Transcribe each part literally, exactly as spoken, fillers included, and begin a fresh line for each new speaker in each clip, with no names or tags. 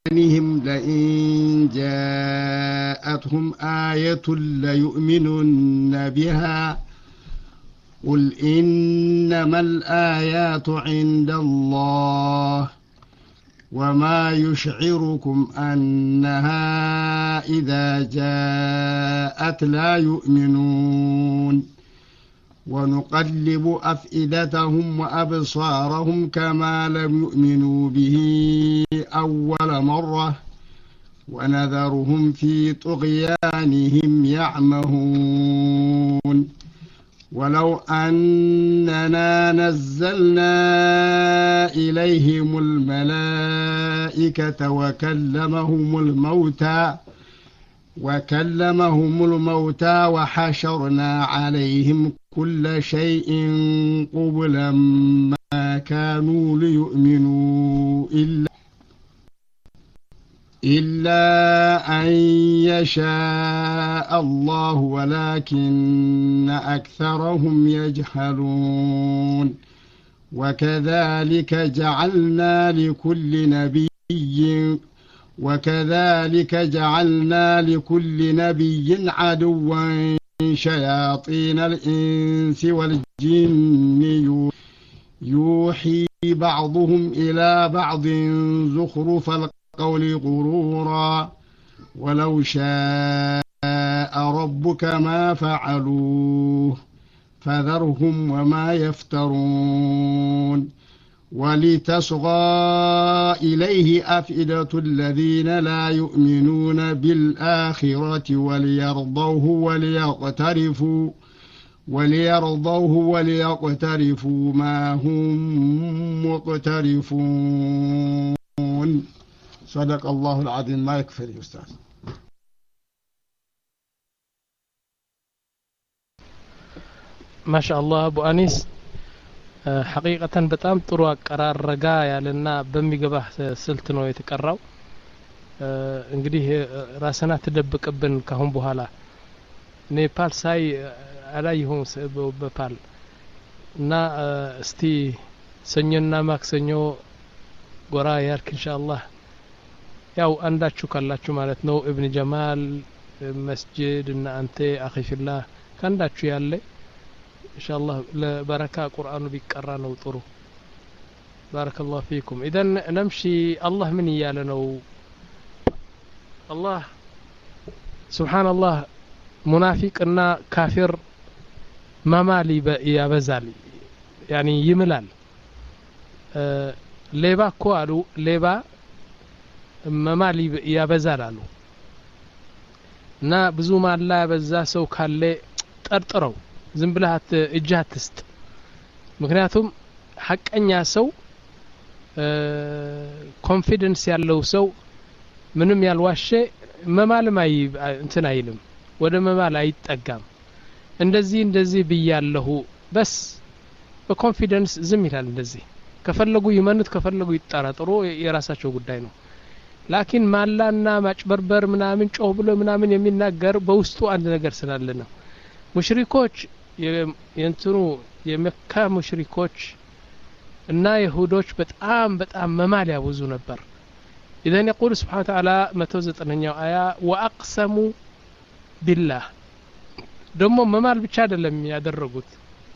إيمانهم لئن جاءتهم آية ليؤمنن بها قل إنما الآيات عند الله وما يشعركم أنها إذا جاءت لا يؤمنون ونقلب أفئدتهم وأبصارهم كما لم يؤمنوا به أول مرة ونذرهم في طغيانهم يعمهون ولو أننا نزلنا إليهم الملائكة وكلمهم الموتى وكلمهم الموتى وحشرنا عليهم كل شيء قبلا ما كانوا ليؤمنوا إلا إلا أن يشاء الله ولكن أكثرهم يجهلون وكذلك جعلنا لكل نبي وكذلك جعلنا لكل نبي عدوا شياطين الإنس والجن يوحي بعضهم إلى بعض زخرف القول غرورا ولو شاء ربك ما فعلوه فذرهم وما يفترون ولتصغى إليه أفئدة الذين لا يؤمنون بالآخرة وليرضوه وليقترفوا وليرضوه وليقترفوا ما هم مقترفون. صدق الله العظيم. ما يكفي يا أستاذ.
ما شاء الله أبو أنيس حقيقة በጣም ጥሩ አቀራር ረጋ ያለና በሚገባህ ስልት ነው የተቀራው። እንግዲህ ራስና ተደብቅብን ካሁን በኋላ ኔፓል ሳይ አላየሁም በፓል እና እስቲ ሰኞና ማክሰኞ ጎራ ያርክ ኢንሻአላህ ያው አንዳችሁ ካላችሁ ማለት ነው ኢብኑ ጀማል መስጂድ እና አንተ አኺፊላ ካንዳችሁ ያለ إن شاء الله لبركة قرآن بيقرأ نوطره. بارك الله فيكم. إذن نمشي الله من يالنا الله سبحان الله منافق إن كافر ما مالي يا بزال يعني يملال أه ليبا كوالو ليبا ما مالي يا بزال አሉ እና ብዙ ማላ በዛ ሰው ካለ ጠርጥረው ዝም ብለህ እጅህ አትስጥ ምክንያቱም ሐቀኛ ሰው ኮንፊደንስ ያለው ሰው ምንም ያልዋሸ መማልም አይ እንትን አይልም ወደ መማል አይጠጋም እንደዚህ እንደዚህ ብያለሁ በስ በኮንፊደንስ ዝም ይላል እንደዚህ ከፈለጉ ይመኑት ከፈለጉ ይጣራጥሩ የራሳቸው ጉዳይ ነው ላኪን ማላና ማጭበርበር ምናምን ጮህ ብሎ ምናምን የሚናገር በውስጡ አንድ ነገር ስላለ ነው ሙሽሪኮች የእንትኑ የመካ ሙሽሪኮች እና ይሁዶች በጣም በጣም መማል ያወዙ ነበር إذن يقول سبحانه وتعالى مئة وتسعين آية وأقسموا بالله ደግሞ መማል ብቻ አይደለም ያደረጉት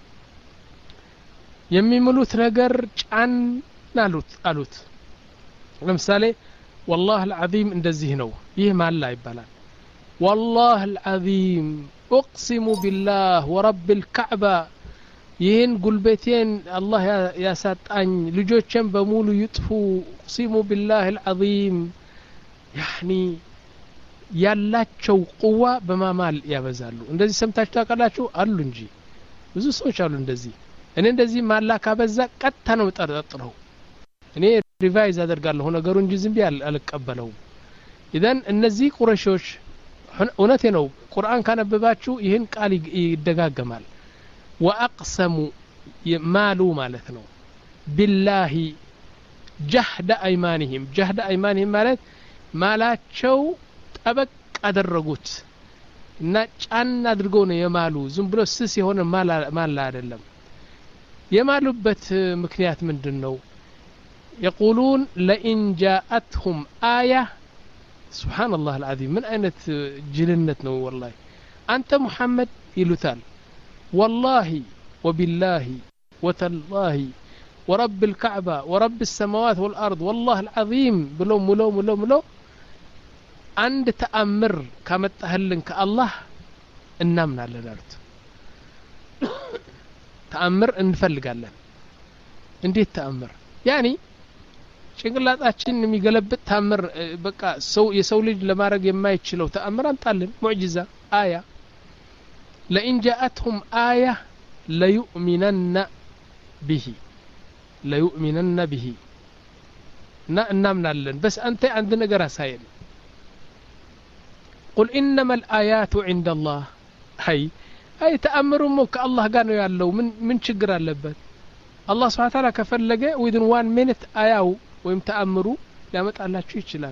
የሚምሉት ነገር ጫን አሉት አሉት ለምሳሌ والله العظيم እንደዚህ ነው ይህ ማላ ይባላል والله العظيم أقسم بالله ورب الكعبة ይህን ጉልበቴን አላህ ያሳጣኝ ልጆቼን በሙሉ ይጥፉ أقسم بالله العظيم يعني ያላቸው ቁዋ በማማል ያበዛሉ እንደዚህ ሰምታችሁ ታውቃላችሁ አሉ እንጂ ብዙ ሰዎች አሉ እንደዚህ እኔ እንደዚህ ማላ ካበዛ ቀጥታ ነው ጠርጥረው እኔ ሪቫይዝ አደርጋለሁ ነገሩ እንጂ ዝም ቢል አልቀበለው إذن እነዚህ ቁረሾች እውነቴ ነው ቁርአን ካነበባችሁ ይህን ቃል ይደጋገማል وأقسموا ማሉ ማለት ነው بالله جهد أيمانهم جهد أيمانهم ማለት ማላቸው ጠበቅ አደረጉት እና ጫን አድርገው ነው የማሉ ዝም ብሎ ስስ የሆነ ማላ ማላ አይደለም የማሉበት ምክንያት ምንድነው يقولون لئن جاءتهم آية سبحان الله العظيم من أين جلنتنا والله أنت محمد يلوتال والله وبالله وتالله ورب الكعبة ورب السماوات والأرض والله العظيم بلو ملو ملو ملو عند تأمر كما تهلن كالله النامنا لنرد تأمر انفلق لنا انديت تأمر يعني ጭንቅላታችን የሚገለብጥ ታምር በቃ ሰው የሰው ልጅ ለማድረግ የማይችለው ተአምር አንጣልን ሙዕጂዛ አያ لئن جاءتهم آية ليؤمنن به ليؤمنن به እናምናለን بس أنت عند ነገር አሳየን قل إنما الآيات عند الله هي أي تأمرهم كالله ጋር ነው ያለው ምን ምን ችግር አለበት الله سبحانه وتعالى ከፈለገ within one minute አያው ወይም ተአምሩ ሊያመጣላችሁ ይችላል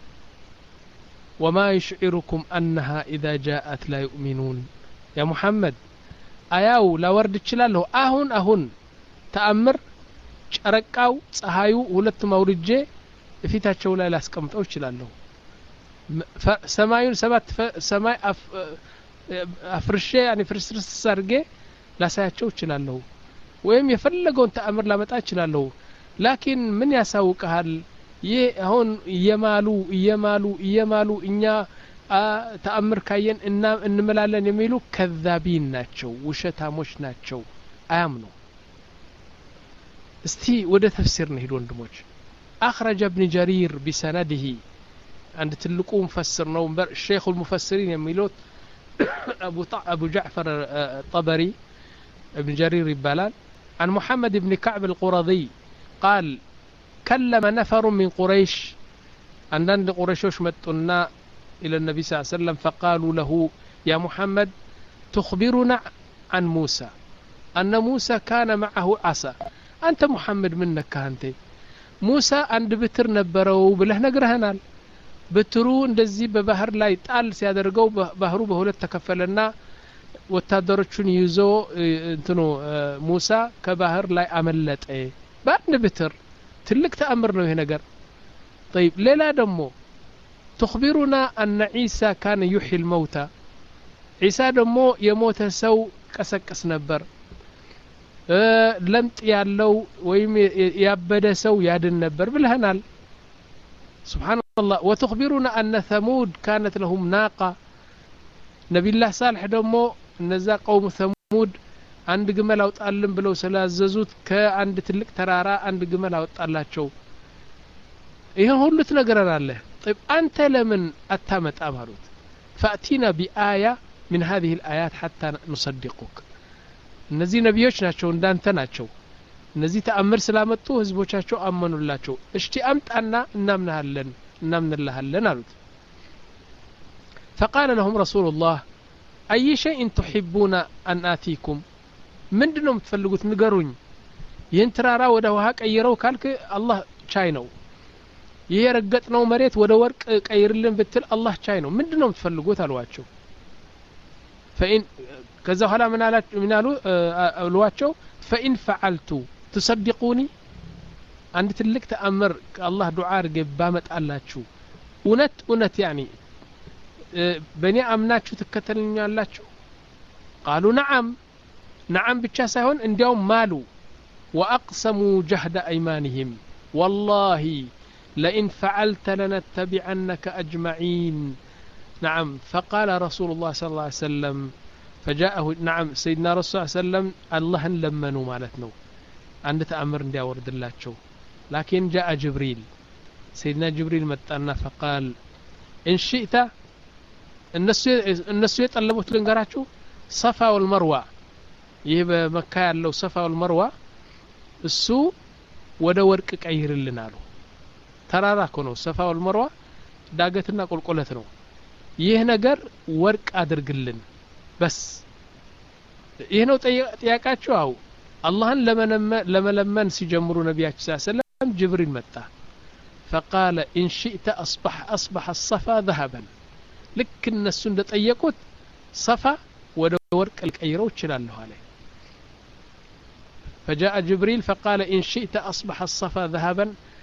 وما يشعركم أنها إذا جاءت لا يؤمنون يا محمد አያው ላወርድ ይችላልሁ አሁን አሁን ተአምር ጨረቃው ፀሐዩ ሁለት ማውርጄ እፊታቸው ላይ ላስቀምጠው ይችላልሁ ሰማዩን ሰባት ሰማይ አፍርሼ ያኒ ፍርስርስ አድርጌ ላሳያቸው ይችላልሁ ወይም የፈለገውን ተአምር ላመጣ ይችላልሁ لكن من يساوقሃል ይህ አሁን እየማሉ እየማሉ እየማሉ እኛ ተአምር ካየን እና እንመላለን የሚሉ ከዛቢን ናቸው ውሸታሞች ናቸው አያምኑ እስቲ ወደ ተፍሲር እንሂድ ወንድሞች أخرج ابن جرير بسنده عند تلقوا مفسر ነው الشيخ المفسرين የሚሉት أبو أبو جعفر الطبري ابن جرير ይባላል عن محمد بن كعب القرظي قال كلم نفر من قريش عندنا قريشوش متنا إلى النبي صلى الله عليه وسلم فقالوا له يا محمد تخبرنا عن موسى أن موسى كان معه عصا أنت محمد منك أنت موسى عند بتر نبرو بله نقرهنال بترو እንደዚህ በባህር ላይ ጣል ሲያደርገው ባህሩ በሁለት ተከፈለና ወታደሮቹን ይዞ እንትኑ ሙሳ ከባህር ላይ አመለጠ بعد بتر تلك تأمر ነው ይሄ ነገር طيب ሌላ ደግሞ تخبرنا أن عيسى كان يحيي الموتى عيسى ደግሞ የሞተ ሰው ቀሰቀስ ነበር ለምጥ ያለው ወይም ያበደ ሰው ያድን ነበር ብለናል سبحان الله وتخبرنا أن ثمود كانت لهم ناقة نبي الله صالح ደግሞ እነዛ قوم ثمود አንድ ግመል አውጣልን ብለው ስላዘዙት ከአንድ ትልቅ ተራራ አንድ ግመል አወጣላቸው ይሄን ሁሉ ትነግረናል طيب አንተ ለምን አታመጣም አሉት فأتينا بآية من هذه الآيات حتى نصدقك እነዚህ ነብዮች ናቸው እንዳንተ ናቸው እነዚህ ተአምር ስላመጡ ህዝቦቻቸው አመኑላቸው እሺ አምጣና እናምናለን እናምንልሃለን አሉት فقال لهم رسول الله أي شيء تحبون أن آتيكم ምንድነው የምትፈልጉት ንገሩኝ ይህን ተራራ ወደ ውሃ ቀይረው ካልክ አላህ ቻይ ነው ይሄ ረገጥነው መሬት ወደ ወርቅ ቀይርልን ብትል አላህ ቻይ ነው ምንድነው የምትፈልጉት አሏቸው فإن ከዛ ኋላ ምን አላችሁ ምን አሉ አሏቸው فإن فعلت تصدقوني አንድ ትልቅ ተአምር አላህ ዱዓ አድርገ ባመጣላችሁ እውነት እውነት يعني በእኔ አምናችሁ ትከተሉኛላችሁ قالوا نعم نعم ብቻ ሳይሆን እንዲያው ማሉ واقسموا جهد ايمانهم والله لئن فعلت لنتبعنك اجمعين نعم فقال رسول الله صلى الله عليه وسلم فجاءه نعم سيدنا رسول الله صلى الله عليه وسلم الله لمنوا معناتنو عند تأمر እንዲያወርድላቸው لكن جاء جبريل سيدنا جبريل متانا فقال ان شئت الناس الناس يطلبوا ልንገራችሁ صفا والمروه ይሄ በመካ ያለው ሰፋ ወልመርዋ እሱ ወደ ወርቅ ቀይርልን አሉ ተራራ ነው ሰፋ ወልመርዋ ዳገትና ቁልቁለት ነው ይሄ ነገር ወርቅ አድርግልን በስ ይሄ ነው ጥያቄያቸው አው አላህን ለመለመን ሲጀምሩ ነብያችን ሰለላሁ ዐለይሂ ወሰለም ጅብሪል መጣ فقال ان شئت اصبح اصبح الصفا ذهبا لك الناس እንደጠየቁት صفا ወደ ወርቅ ልቀይረው ይችላልሁ አለ فجاء جبريل فقال إن شئت أصبح الصفا ذهبا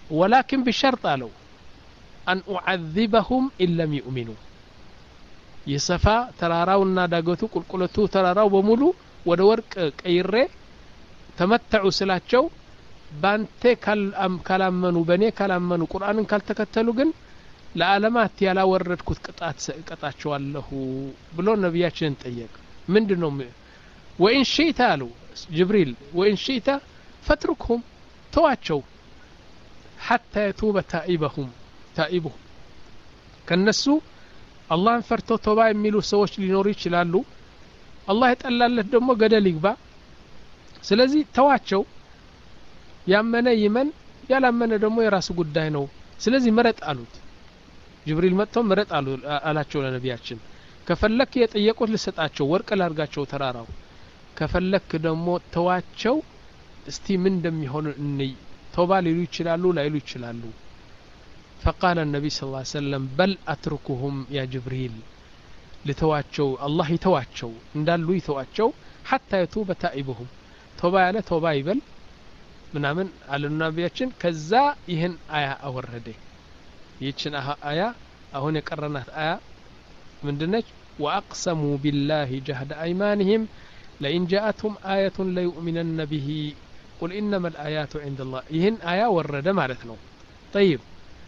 ولكن بشرط قالوا أن أعذبهم إن لم يؤمنوا يصفى تراراونا داغوتو قلقلتو تراراو بمولو ወደ ወርቅ ቀይሬ ተመተዑ ስላቸው ባንተ ካላመኑ በኔ ካላመኑ ቁርአንን ካልተከተሉ ግን ለዓለማት ያላወረድኩት ቅጣት ሰቀጣቸዋለሁ ብሎ ነብያችን ጠየቅ ምንድነው ወኢን ሸይታ አሉ ጅብሪል ወኢን ሸይታ ፈትሩክሁም ተዋቸው حتى يتوب تائبهم تائبهم ከነሱ አላህን ፈርተው ተውባ የሚሉ ሰዎች ሊኖሩ ይችላሉ አላህ ይጠላለት ደግሞ ገደል ይግባ ስለዚህ ተዋቸው ያመነ ይመን ያላመነ ደግሞ የራሱ ጉዳይ ነው ስለዚህ መረጥ አሉት ጅብሪል መጥቶ መረጥ አሉ አላቸው ለነቢያችን ከፈለክ የጠየቁት ለሰጣቸው ወርቅ ላርጋቸው ተራራው ከፈለክ ደግሞ ተዋቸው እስቲ ምን እንደሚሆን እንይ ተውባ ሊሉ ይችላሉ ላይሉ ይችላሉ فقال النبي صلى الله عليه وسلم بل أتركهم يا جبريل لتواچو الله يتواچو እንዳሉ ይተዋቸው حتى يتوب تائبهم توبا ያለ توبا ይበል ምናምን አለና ነብያችን ከዛ ይሄን አያ አወረደ ይችን አያ አሁን የቀረናት አያ ምንድነች واقسموا بالله جهد ايمانهم لئن جاءتهم آية ليؤمنن به قل انما الآيات عند الله ይሄን አያ ወረደ ማለት ነው طيب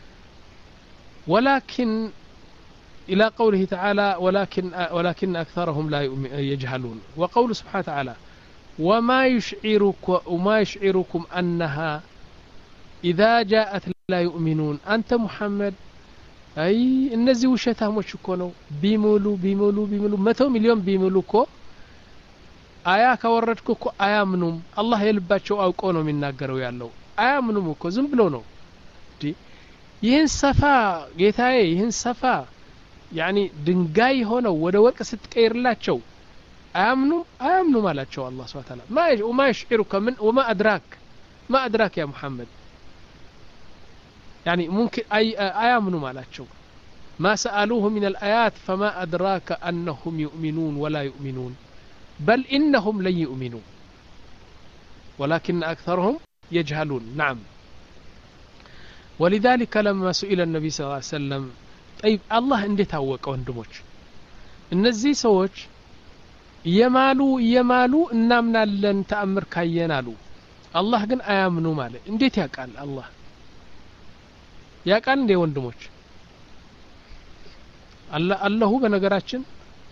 ولكن إلى قوله تعالى ولكن ولكن أكثرهم لا يجهلون وقوله سبحانه وتعالى وما يشعرك وما يشعركم أنها إذا جاءت لا يؤمنون أنت محمد أي النزي وشتهم وشكونه بيمولو بيمولو بيمولو متى مليون بيمولو كو آية كوردكو كو آية منهم الله يلباتشو أو كونو من ناقروا يالله آية منهم كو زنبلونو دي ይህን ሰፋ ጌታዬ ይህን ሰፋ يعني ድንጋይ ሆነው ወደ ወርቅ ስትቀይርላቸው አያምኑ አያምኑ ማላቸው አላህ Subhanahu Wa Ta'ala ما وما يشعرك من وما ادراك ما ادراك يا محمد يعني ممكن اي ايامنو مالاቸው ما سالوه من الايات فما ادراك انهم يؤمنون ولا يؤمنون بل انهم لن يؤمنوا ولكن اكثرهم يجهلون نعم ولذلك لما سئل النبي صلى الله عليه وسلم طيب الله እንዴት አወቀ ወንድሞች እነዚህ ሰዎች የማሉ የማሉ እናምናለን ተአምር ካየናሉ አላህ ግን አያምኑ ማለት እንዴት ያቃል አላህ ያቃል እንደ ወንድሞች አላህ አላሁ በነገራችን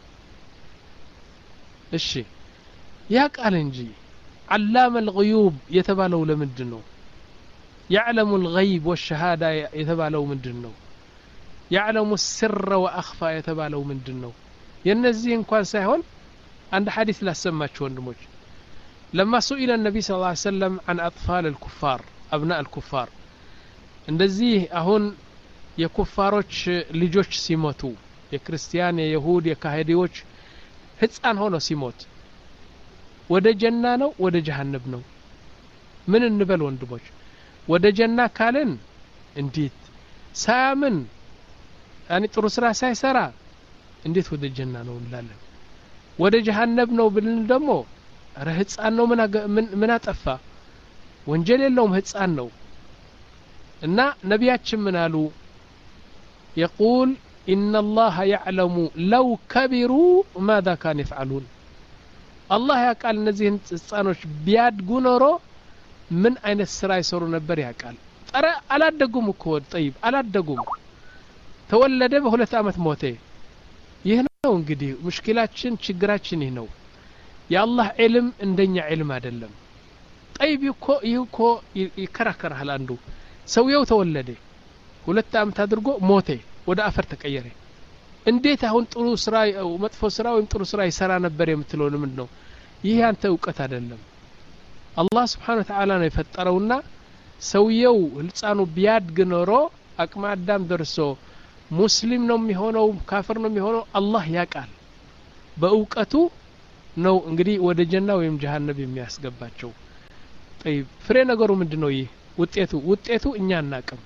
እሺ ያቃል እንጂ علام الغيوب የተባለው ለምንድነው يعلم الغيب والشهادة يتبالو مندنو يعلم السر وأخفى يتبالو مندنو ينزي انكوان سيهون عند حديث لا سماتشو وندموج لما سئل النبي صلى الله عليه وسلم عن أطفال الكفار أبناء الكفار اندزيه أهون يكفاروش لجوش سيموتو يكريستيان يهود يكاهديوش هتسان هونو سيموت وده جنانو وده جهنبنو من النبل وندموج ወደ ጀና ካለን እንዴት ሳያምን ያኒ ጥሩ ስራ ሳይሰራ እንዴት ወደ ጀና ነው እንላለን ወደ ጀሃነም ነው ብልን ደግሞ አረ ህፃን ነው ምን ምን አጠፋ ወንጀል የለውም ህፃን ነው እና ነብያችን ምን አሉ يقول ان الله يعلم لو كبروا ماذا كانوا يفعلون الله ያቃል እነዚህን ህፃኖች ቢያድጉ ኖሮ ምን አይነት ስራ ይሰሩ ነበር ያቃል ጠረ አላደጉም እኮ طيب አላደጉም ተወለደ በሁለት አመት ሞተ ይሄ ነው እንግዲህ ሙሽኪላችን ችግራችን ይሄ ነው የአላህ ዒልም እንደኛ ዒልም አይደለም طيب እኮ ይሄ እኮ ይከራከራል አንዱ ሰውየው ተወለደ ሁለት አመት አድርጎ ሞተ ወደ አፈር ተቀየረ እንዴት አሁን ጥሩ ስራ መጥፎ ስራ ወይም ጥሩ ስራ ይሰራ ነበር የምትለው ምን ነው ይሄ አንተ ዕውቀት አይደለም الله سبحانه وتعالى ነው የፈጠረውና ሰውየው ህፃኑ ቢያድግ ኖሮ አቅመ አዳም ደርሶ ሙስሊም ነው የሚሆነው ካፍር ነው የሚሆነው አላህ ያቃል በእውቀቱ ነው እንግዲህ ወደ ጀና ወይም ጀሃነም የሚያስገባቸው طيب ፍሬ ነገሩ ምንድነው ይሄ ውጤቱ ውጤቱ እኛ እናቀም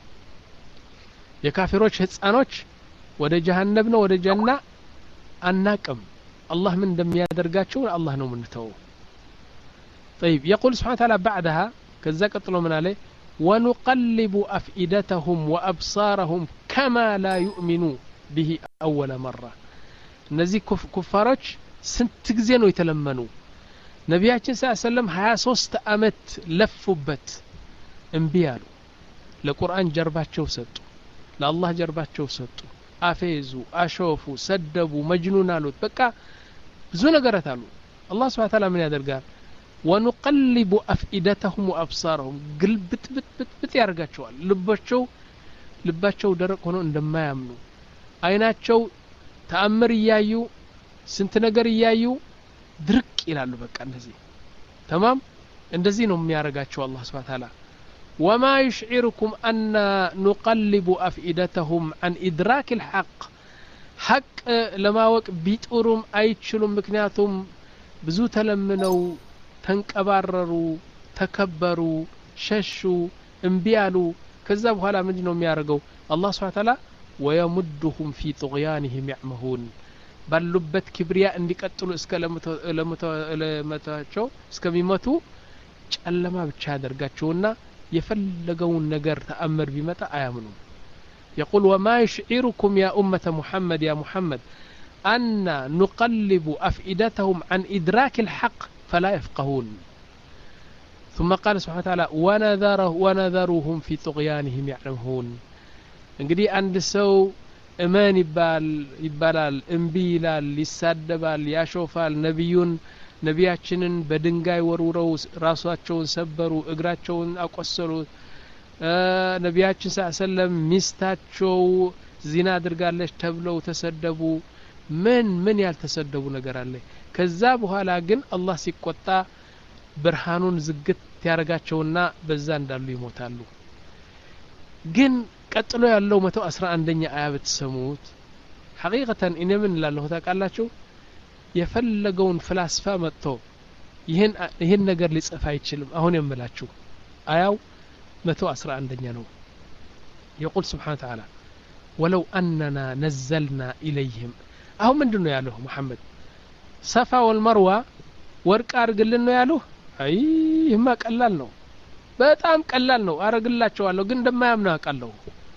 የካፊሮች ህፃኖች ወደ ጀሃነም ነው ወደ ጀና አናቀም አላህ ምን እንደሚያደርጋቸው አላህ ነው ምንተው طيب يقول سبحانه وتعالى بعدها كذا قتلوا من عليه ونقلب أفئدتهم وأبصارهم كما لا يؤمنوا به أول مرة እነዚህ ኩፋሮች ስንት ጊዜ ነው የተለመኑ ነቢያችን ሰለላሁ ዐለይሂ ወሰለም ሃያ ሶስት አመት ለፉበት እምቢ አሉ ለቁርአን ጀርባቸው ሰጡ ለአላህ ጀርባቸው ሰጡ አፈይዙ አሾፉ ሰደቡ መጅኑን አሉት በቃ ብዙ ነገራት አሉ አላህ Subhanahu Wa Ta'ala ምን ያደርጋል ونقلب أفئدتهم وأبصارهم قلبت بت بت بت ያርጋቸዋል ልባቸው ልባቸው ደረቅ ሆኖ እንደማያምኑ አይናቸው ተአምር ያዩ ስንት ነገር ያዩ ድርቅ ይላሉ በቃ እንደዚህ تمام እንደዚህ ነው የሚያረጋቸው አላህ Subhanahu Wa Ta'ala وما يشعركم أن نقلب أفئدتهم عن إدراك الحق حق لما وق بيطورم አይችሉም ምክንያቱም ብዙ ተለምነው ተንቀባረሩ ተከበሩ ሸሹ እምቢ አሉ ከዛ በኋላ ምንድነው የሚያርገው አላህ Subhanahu Wa Ta'ala ويمدهم في طغيانهم يعمهون ባሉበት ክብሪያ እንዲቀጥሉ እስከ ለመታቸው እስከሚመቱ ጨለማ ብቻ ያደርጋቸውና የፈለገውን ነገር ተአምር ቢመጣ አያምኑም يقول وما يشعركم يا أمة محمد يا محمد أن نقلب أفئدتهم عن إدراك الحق فلا يفقهون ثم قال سبحانه وتعالى ونذره ونذرهم في طغيانهم يعمهون እንግዲህ አንድ ሰው እማን ይባል ይባላል እምቢ ይላል ይሳደባል ያሾፋል ነብዩን ነቢያችንን በድንጋይ ወርውረው ራሳቸውን ሰበሩ እግራቸውን አቆሰሉ ነቢያችን ሰለላሁ ሚስታቸው ዚና አድርጋለች ተብለው ተሰደቡ ምን ምን ያልተሰደቡ ነገር አለ ከዛ በኋላ ግን አላህ ሲቆጣ ብርሃኑን ዝግት ያረጋቸውና በዛ እንዳሉ ይሞታሉ ግን ቀጥሎ ያለው መቶ አስራ አንደኛ አያ በተሰሙት ሐቂቀተን እኔ ምን ላለው ታቃላችሁ የፈለገውን ፍላስፋ መጥቶ ይሄን ይሄን ነገር ሊጽፍ አይችልም አሁን የምላችሁ አያው መቶ አስራ አንደኛ ነው يقول سبحانه وتعالى ولو أننا نزلنا إليهم አሁን ምንድነው ያለው መሐመድ ሰፋ ወልመርዋ ወርቅ አርግልን ነው ያለው አይ ይማ ቀላል ነው በጣም ቀላል ነው አረግላቸዋለሁ ግን እንደማያምኑ አቃለው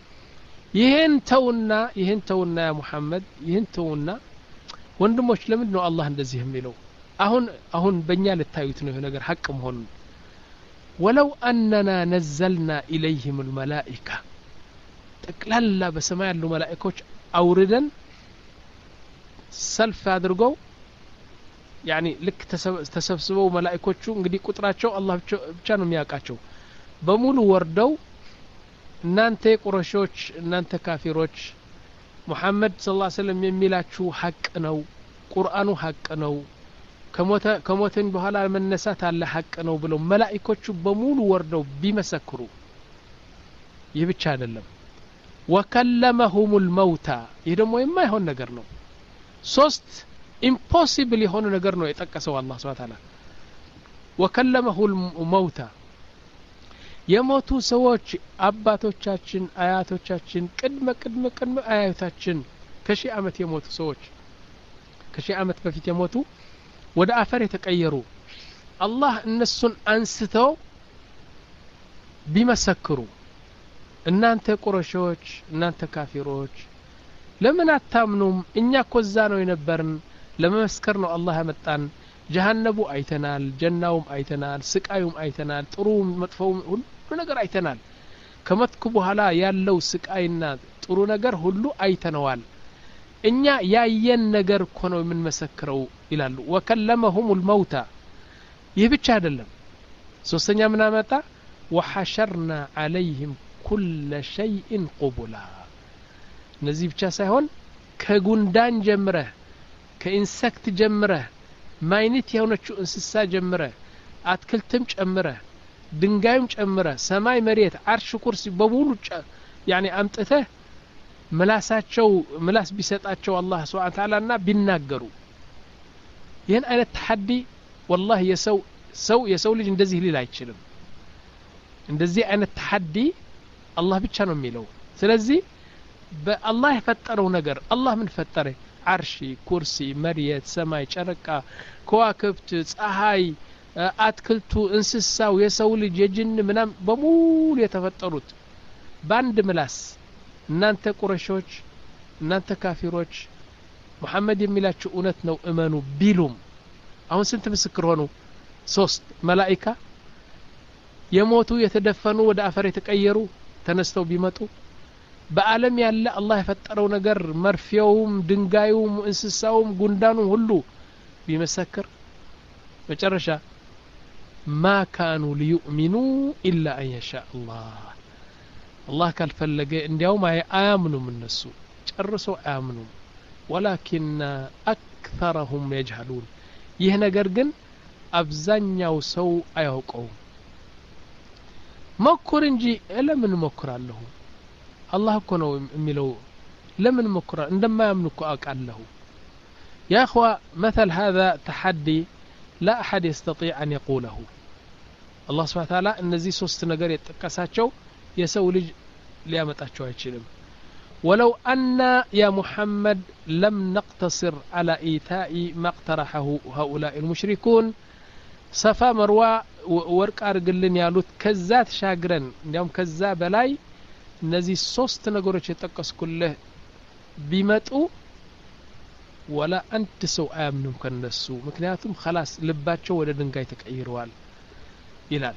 ይሄን ተውና ይሄን ተውና ያ መሐመድ ይሄን ተውና ወንድሞች ለምንድን ነው አላህ እንደዚህ የሚለው አሁን አሁን በእኛ ለታዩት ነው ነገር ሐቅ መሆኑ ولو أننا نزلنا إليهم الملائكة ጠቅላላ በሰማይ ያሉ መላእክቶች አውርደን ሰልፍ አድርገው يعني ልክ ተሰብስበው መላእክቶቹ እንግዲህ ቁጥራቸው አላህ ብቻ ነው የሚያውቃቸው በሙሉ ወርደው እናንተ ቁረሾች እናንተ ካፊሮች ሙሐመድ ሰለላሁ ዐለይሂ ወሰለም የሚላችሁ ሐቅ ነው ቁርአኑ ሐቅ ነው ከሞተ ከሞተን በኋላ መነሳት አለ ሐቅ ነው ብለው መላእክቶቹ በሙሉ ወርደው ቢመሰክሩ ይህ ብቻ አይደለም وكلمهم الموتى ይህ ደግሞ የማይሆን ነገር ነው ሶስት impossible የሆነ ነገር ነው የጠቀሰው አላህ Subhanahu Wa Ta'ala وكلمه الموتى የሞቱ ሰዎች አባቶቻችን አያቶቻችን ቅድመ ቅድመ ቅድመ አያቶቻችን ከሺ አመት የሞቱ ሰዎች ከሺ አመት በፊት የሞቱ ወደ አፈር የተቀየሩ አላህ እነሱን አንስተው ቢመሰክሩ እናንተ ቁረሾች እናንተ ካፊሮች ለምን አታምኑም እኛ ኮዛ ነው የነበርን ለመመስከር ነው አላህ ያመጣን ጀሃነቡ አይተናል ጀናውም አይተናል ስቃዩም አይተናል ጥሩ መጥፎው ሁሉ ነገር አይተናል ከመጥኩ በኋላ ያለው ስቃይና ጥሩ ነገር ሁሉ አይተነዋል እኛ ያየን ነገር እኮ ነው የምንመሰክረው ይላሉ وكلمهم الموتى ይህ ብቻ አይደለም ሶስተኛ ምን አመጣ وحشرنا عليهم كل شيء قبلا እነዚህ ብቻ ሳይሆን ከጉንዳን ጀምረህ ከኢንሴክት ጀምረህ ማይነት የሆነችው እንስሳ ጀምረህ አትክልትም ጨምረህ ድንጋይም ጨምረህ ሰማይ መሬት አርሽ ኩርሲ በሙሉ يعني አምጥተህ ምላሳቸው ምላስ ቢሰጣቸው አላህ Subhanahu Wa Ta'ala እና ቢናገሩ ይሄን አይነት ተሐዲ والله የሰው ሰው የሰው ልጅ እንደዚህ ሊል አይችልም እንደዚህ አይነት ተሐዲ አላህ ብቻ ነው የሚለው ስለዚህ በአላህ የፈጠረው ነገር አላህ ምን ፈጠረ አርሺ ኩርሲ መሬት ሰማይ ጨረቃ ከዋክብት ፀሐይ አትክልቱ እንስሳው የሰው ልጅ የጅን ምናም በሙሉ የተፈጠሩት ባንድ ምላስ እናንተ ቁረሾች እናንተ ካፊሮች ሙሐመድ የሚላችሁ እውነት ነው እመኑ ቢሉም አሁን ስንት ምስክር ሆኑ ሶስት መላእክታ የሞቱ የተደፈኑ ወደ አፈር የተቀየሩ ተነስተው ቢመጡ በአለም ያለ አላህ የፈጠረው ነገር መርፊያውም ድንጋዩም እንስሳውም ጉንዳኑም ሁሉ ቢመሰክር መጨረሻ ما كانوا ليؤمنوا إلا أن يشاء الله الله ካልፈለገ እንዲያውም አያምኑም እነሱ ጨርሰው አያምኑም ولكن أكثرهم يجهلون ይህ ነገር ግን አብዛኛው ሰው አያውቀው ሞክር እንጂ ለምን ሞክራለሁ አላህ እኮ ነው የሚለው ለምን ሞክራ እንደማያምኑ እኮ አውቃለሁ يا اخوة مثل هذا تحدي لا أحد يستطيع أن يقوله الله سبحانه وتعالى እነዚህ ሶስት ነገር የተጠቀሳቸው የሰው ልጅ ሊያመጣቸው አይችልም ولو أن يا محمد لم نقتصر على إيتاء ما اقترحه هؤلاء المشركون صفا مروى ورق أرقلن يالوت كذات شاقرن اليوم كذا بلاي እነዚህ ሶስት ነገሮች የተጠቀሱ كله ቢመጡ ولا أنت سو آمنهم كنسو مكنياتهم خلاص لباتشو ولا دنقاي تكعيروال إلال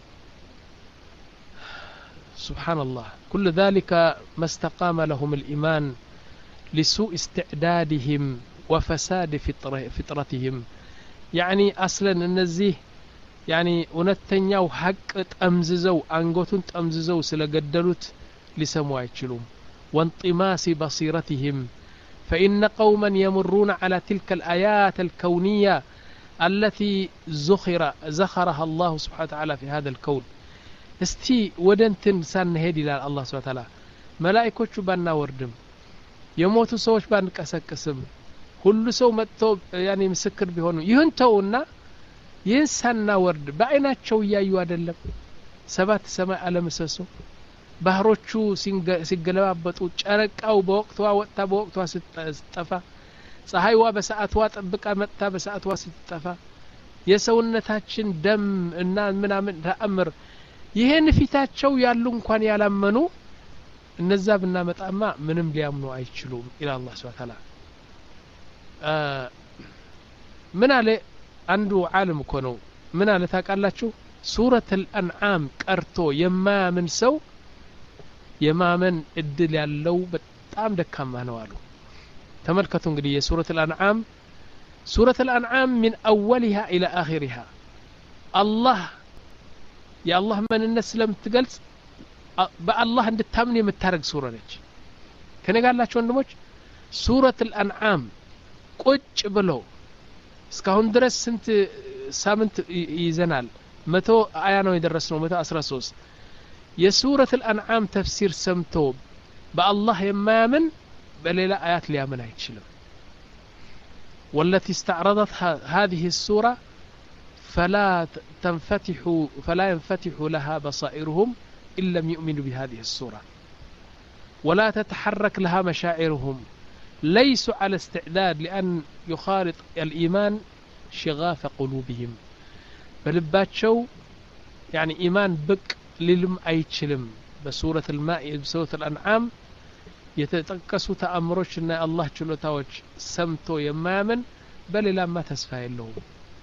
سبحان الله كل ذلك ما استقام لهم الإيمان لسوء استعدادهم وفساد فطرتهم يعني أصلا النزيه يعني ونتنياو حق تأمززو أنقوتون تأمززو سلقدلوت لسموا يتشلوم وانطماس بصيرتهم فإن قوما يمرون على تلك الآيات الكونية التي زخر زخرها الله سبحانه وتعالى في هذا الكون استي ودنتن سان هدي لا الله سبحانه وتعالى ملائكوቹ ባና ወርድም የሞቱ ሰዎች ባንቀሰቀስም ሁሉ ሰው መጥቶ ያኔ ምስክር ቢሆኑ ይሁን ተውና ይህን ሳና ወርድ በአይናቸው ያዩ አይደለም ሰባት ሰማይ አለመሰሶ ባህሮቹ ሲገለባበጡ ጨረቃው በወቅቷ ወጣ በወቅቷ ስትጠፋ ፀሐይዋ በሰዓቷ ጠብቃ መጣ በሰዓቷ ስትጠፋ የሰውነታችን ደም እና ምናምን ተአምር ይሄን ፊታቸው ያሉ እንኳን ያላመኑ እነዛ ብናመጣማ ምንም ሊያምኑ አይችሉም ኢላ አላህ Subhanahu Wa Ta'ala ምን አለ አንዱ ዓለም እኮ ነው ምን አለ ታውቃላችሁ ሱረቱ አልአንዓም ቀርቶ የማያምን ሰው የማመን እድል ያለው በጣም ደካማ ነው አሉ ተመልከቱ እንግዲህ የሱረቱ አልአንዓም ሱረቱ አልአንዓም من اولها الى اخرها الله يا الله من الناس ስለምትገልጽ በአላህ እንድታምን የምታረግ ሱራ ነች ከነጋላችሁ ወንድሞች ሱረቱ አልአንዓም ቁጭ ብሎ እስካሁን ድረስ ስንት ሳምንት ይዘናል መቶ አያ ነው የደረስነው መቶ አስራ ሶስት የሱረቱ አልአንዓም ተፍሲር ሰምቶ በአላህ የማያምን በሌላ አያት ሊያምን አይችልም والتي استعرضت هذه السورة فلا تنفتح فلا ينفتح لها بصائرهم إن لم يؤمنوا بهذه السورة ولا تتحرك لها مشاعرهم ليسوا على استعداد لأن يخالط الإيمان شغاف قلوبهم بلباتشو يعني إيمان بك للم أيتشلم بسورة الماء بسورة الأنعام يتتقسوا تأمرش أن الله جلوتاوج سمتو يمامن بل لما تسفى لهم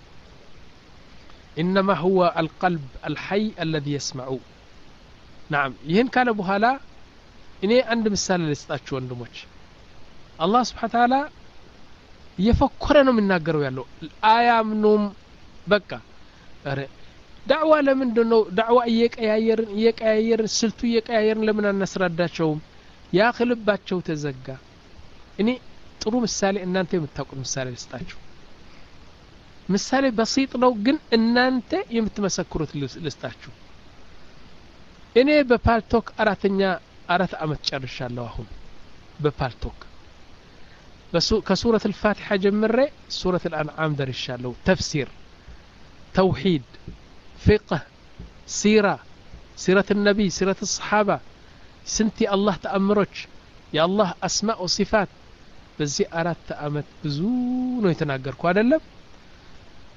إنما هو القلب الحي الذي يسمعه نعم يهن كان بهالا إني عند مثال لستاتشو عندموش الله سبحانه وتعالى يفكرنا من ناقروا يالو آيامنهم بكا دعوة لمن دونو دعوة إيك أييرن إيك أييرن سلتو إيك أييرن لمن الناس رداتشوهم يا خلباتشو تزقى إني ጥሩ ምሳሌ እናንተ የምታውቁት ምሳሌ ልስጣችሁ ምሳሌ በሲጥ ነው ግን እናንተ የምትመሰክሩት ልስጣችሁ እኔ በፓልቶክ አራተኛ አራት አመት ጨርሻለሁ አሁን በፓልቶክ በሱ ከሱረት الفاتحة ጀምሬ ሱረት الانعام ደርሻለሁ ተፍሲር ተውሂድ فقه سيرة سيرة النبي سيرة الصحابة سنتي الله تأمرك يا الله أسماء وصفات بزي أردت أمت بزو ነው የተናገርኩ አይደለም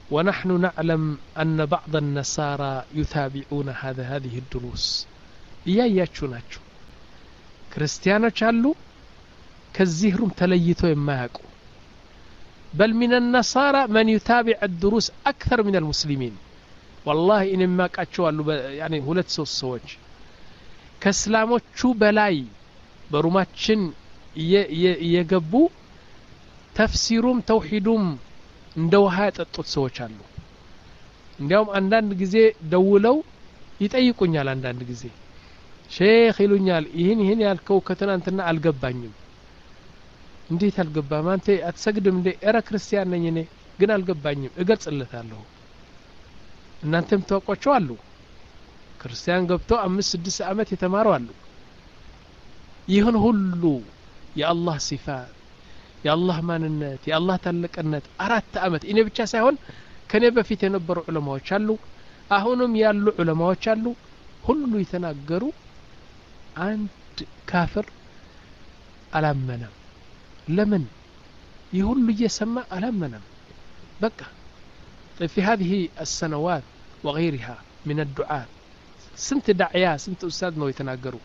ونحن نعلم أن بعض النصارى يتابعون هذا هذه الدروس إياياتشو ناتشو كريستيانو تشالو كالزهرم تليتو يماكو بل من النصارى من يتابع الدروس أكثر من المسلمين والله إن ما كاتشوالو يعني هولت سوس سوج كسلاموچو بلاي بروماتشن يجبو تفسيروم توحيدوم እንደውሃ ያጠጡት ሰዎች አሉ እንዲያውም አንዳንድ ጊዜ ደውለው ይጠይቁኛል አንዳንድ ጊዜ ሼክ ይሉኛል ይሄን ይሄን ያልከው ከትናንትና አልገባኝም እንዴት አልገባም አንተ አትሰግድም እንዴ እረ ክርስቲያን ነኝ እኔ ግን አልገባኝም እገልጽለታለሁ እናንተም ተወቋቸው አሉ ክርስቲያን ገብተው አምስት ስድስት ዓመት የተማሩ አሉ ይሁን ሁሉ የአላህ ሲፋት የአላህ ማንነት የአላህ ታላቅነት አራት ዓመት እኔ ብቻ ሳይሆን ከኔ በፊት የነበሩ ዑለማዎች አሉ አሁንም ያሉ ዑለማዎች አሉ ሁሉ ይተናገሩ አንድ ካፍር አላመነም ለምን ይሁሉ እየሰማ አላመነም በቃ في هذه السنوات وغيرها من الدعاء سنت داعية سنت أستاذ نو يتناقروا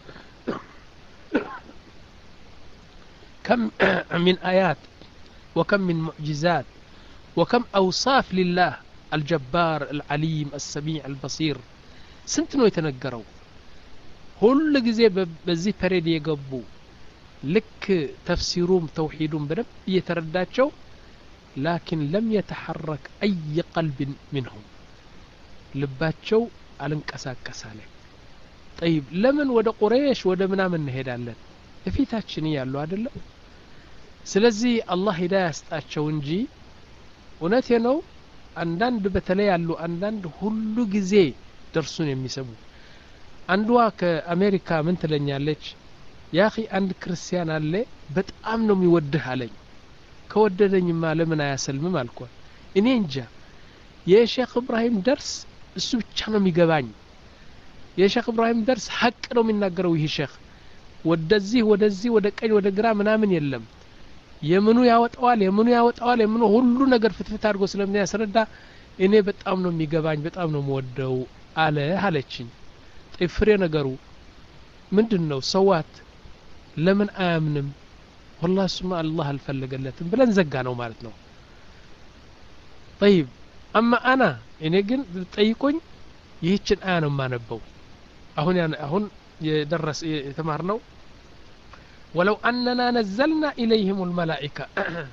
كم من آيات وكم من معجزات وكم أوصاف لله الجبار العليم السميع البصير سنت نو يتناقروا كل جزء بزي بريد يقبو لك تفسيروم توحيدوم برب يترداتشو لكن لم يتحرك أي قلب منهم لباتشو على انكساكسالك طيب لمن ودا قريش ودا منامن نهدالن فيتاችን ያሉ አይደለ ስለዚህ አላህ ሂዳያ ያስጣቸው እንጂ እውነቴ ነው አንዳንድ በተለይ ያሉ አንዳንድ ሁሉ ጊዜ ደርሱን የሚሰሙ አንዷ ከአሜሪካ ምን ትለኛለች ያኺ አንድ ክርስቲያን አለ በጣም ነው የሚወድህ አለኝ ከወደደኝማ ለምን አያሰልምም አልኳት እኔ እንጃ የሼክ ኢብራሂም ደርስ እሱ ብቻ ነው የሚገባኝ የሼክ ኢብራሂም ደርስ ሐቅ ነው የሚናገረው ይሄ ሼክ ወደዚህ ወደዚህ ወደ ቀኝ ወደ ግራ ምናምን የለም የምኑ ያወጣዋል የምኑ ያወጣዋል የምኑ ሁሉ ነገር ፍትፍት አድርጎ ስለሚያስረዳ እኔ በጣም ነው የሚገባኝ በጣም ነው የምወደው አለ አለችኝ ጥፍሬ ነገሩ ምንድነው ሰዋት ለምን አያምንም والله اسمع الله الفلقلتم بلن زقا ነው ማለት ነው طيب اما انا እኔ ግን ጠይቁኝ ይህችን አያ ነው ማነበው አሁን ያን አሁን يدرس የተማርነው ولو أننا نزلنا إليهم الملائكة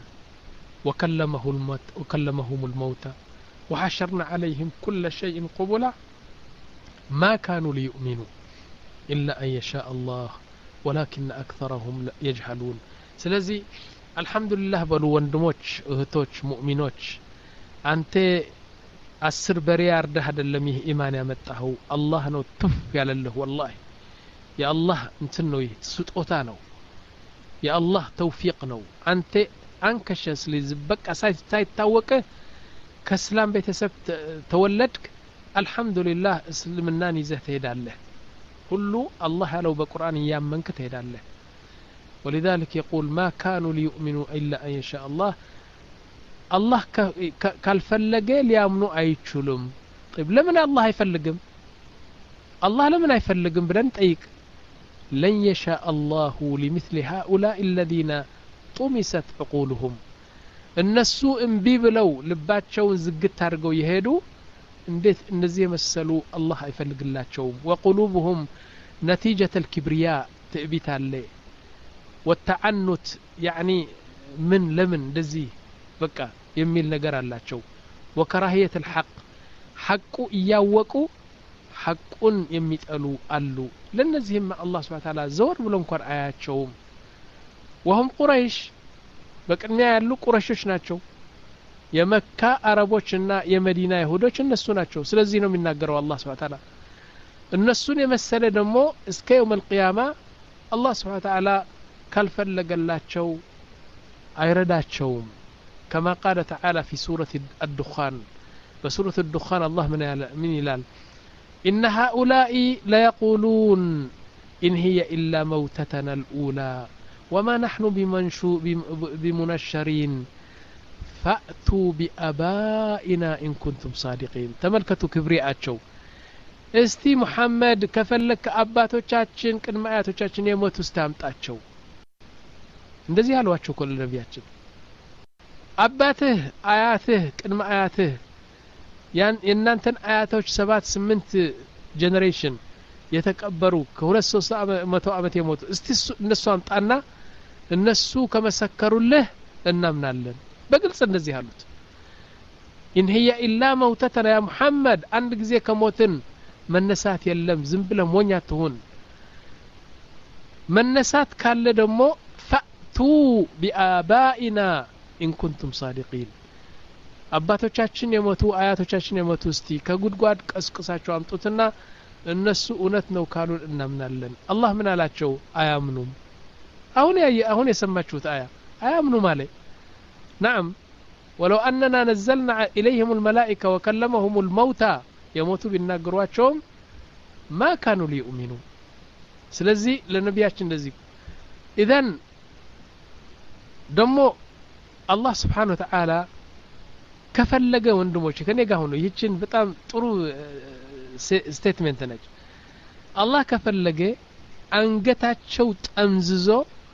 وكلمه الموت وكلمهم الموتى وحشرنا عليهم كل شيء قبلا ما كانوا ليؤمنوا إلا أن يشاء الله ولكن أكثرهم يجهلون سلازي الحمد لله بلو وندموش اهتوش مؤمنوش أنت أسر بريار ده هذا اللي إيمان يمتعه الله نو تف على الله والله يا الله انتنو سوت اوتانو يا الله توفيق نو انت انكشس لي زبق اساي تايتاوقه كاسلام بيتسب تولدك الحمد لله اسلمنا يزه تهداله كله الله لو بقران يامنك تهداله ولذلك يقول ما كانوا ليؤمنوا الا ان شاء الله الله كالفلقه ليامنوا ايچلم طيب لمن الله يفلقم الله لمن يفلقم بدن طيق لن يشاء الله لمثل هؤلاء الذين طمست عقولهم الناس انبي بلو لباتشون زقت አድርገው ይሄዱ እንዴት እንደዚህ መሰሉ الله አይፈልግላቸውም وقلوبهم نتيجة الكبرياء تأبيت عليه والتعنت يعني من لمن እንደዚህ በቃ የሚል ነገር አላቸው وكراهية الحق حق እያወቁ حقون يميتقلو አሉ ለነዚህም አላህ Subhanahu Wa Ta'ala ዘወር ብሎ እንኳን አያቸውም وهم قريش በቅድሚያ ያሉ ቁረሾች ናቸው የመካ አረቦችና የመዲና ይሁዶች እነሱ ናቸው ስለዚህ ነው የሚናገረው አላህ Subhanahu Wa Ta'ala እነሱን የመሰለ ደግሞ እስከ يوم القيامة አላህ Subhanahu Wa Ta'ala ካልፈለገላቸው አይረዳቸውም كما قال تعالى في سورة الدخان بسورة الدخان الله من من يلال إن هؤلاء لا يقولون إن هي إلا موتتنا الأولى وما نحن بمنشو بمنشرين فأتوا بأبائنا إن كنتم صادقين تملكتوا كبرياءቸው እስቲ ሙሐመድ ከፈለክ አባቶቻችን ቅድመ አያቶቻችን የሞቱ ስታምጣቸው እንደዚህ አሏቸው ኮል ነብያችን አባትህ አያትህ ቅድመ አያትህ ያን የናንተን አያቶች ሰባት ስምንት ጄኔሬሽን የተቀበሩ ከሁለት ሶስት መቶ ዓመት የሞቱ እስቲ እነሱ አምጣና እነሱ ከመሰከሩልህ እናምናለን በግልጽ እንደዚህ አሉት إن هي إلا موتتنا يا محمد አንድ ጊዜ ከሞትን መነሳት የለም ዝም ብለን ሞኛ ትሁን መነሳት ካለ ደግሞ فأتوا بآبائنا إن كنتم صادقين አባቶቻችን የሞቱ አያቶቻችን የሞቱ እስቲ ከጉድጓድ ቀስቅሳቸው አምጡትና እነሱ እውነት ነው ካሉን እናምናለን አላህ ምን አላቸው አያምኑም አሁን አሁን የሰማችሁት አያ አያምኑ ማለት نعم ولو أننا نزلنا إليهم الملائكة وكلمهم الموتى يموتوا بالناقرواتهم ما كانوا ليؤمنوا سلزي لنبياتنا እንደዚህ إذن دمو الله سبحانه وتعالى ከፈለገ ወንድሞች ከኔ ጋር ሆኖ ይህችን በጣም ጥሩ ስቴትመንት ነች አላህ ከፈለገ አንገታቸው ጠምዝዞ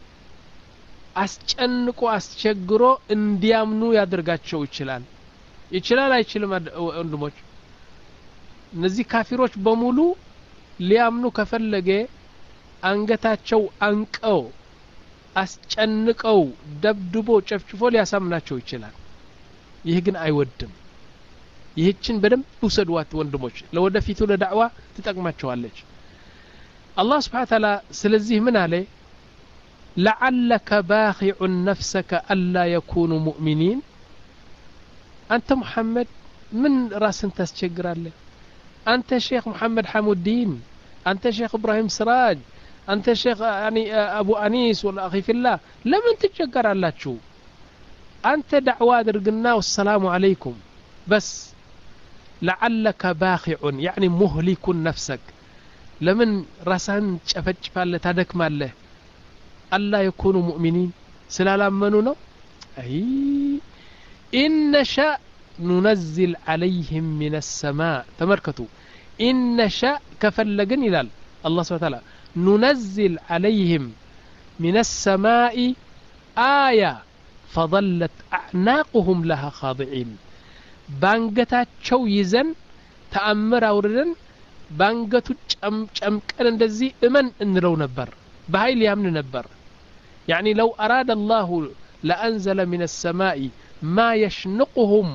አስጨንቆ አስቸግሮ እንዲያምኑ ያደርጋቸው ይችላል ይችላል አይችልም ወንድሞች እነዚህ ካፊሮች በሙሉ ሊያምኑ ከፈለገ አንገታቸው አንቀው አስጨንቀው ደብድቦ ጨፍጭፎ ሊያሳምናቸው ይችላል ይህ ግን አይወድም ይህችን በደንብ ውሰዱዋት ወንድሞች ለወደፊቱ ለዳዕዋ ትጠቅማቸዋለች አላህ Subhanahu Wa Ta'ala ስለዚህ ምን አለ لعلك باخع نفسك الا يكونوا مؤمنين انت محمد من راسن تسجراله انت شيخ محمد حمودين انت شيخ ابراهيم سراج انت شيخ يعني ابو انيس ولا اخي في الله لمن تجرالاችሁ أنت دعوة درقنا والسلام عليكم بس لعلك باخع يعني مهلك نفسك لمن رسان شفج فالله تدك ماله ألا يكونوا مؤمنين سلالامنونا أي إن نشاء ننزل عليهم من السماء تمركتوا إن نشاء كفلقن إلى الله سبحانه وتعالى ننزل عليهم من السماء آية فظلت أعناقهم لها خاضعين بانقتاتشو يزن تأمر أوردن بانقتو چمكن اندزي امن انرو نبر بهاي ليامن نبر يعني لو أراد الله لأنزل من السماء ما يشنقهم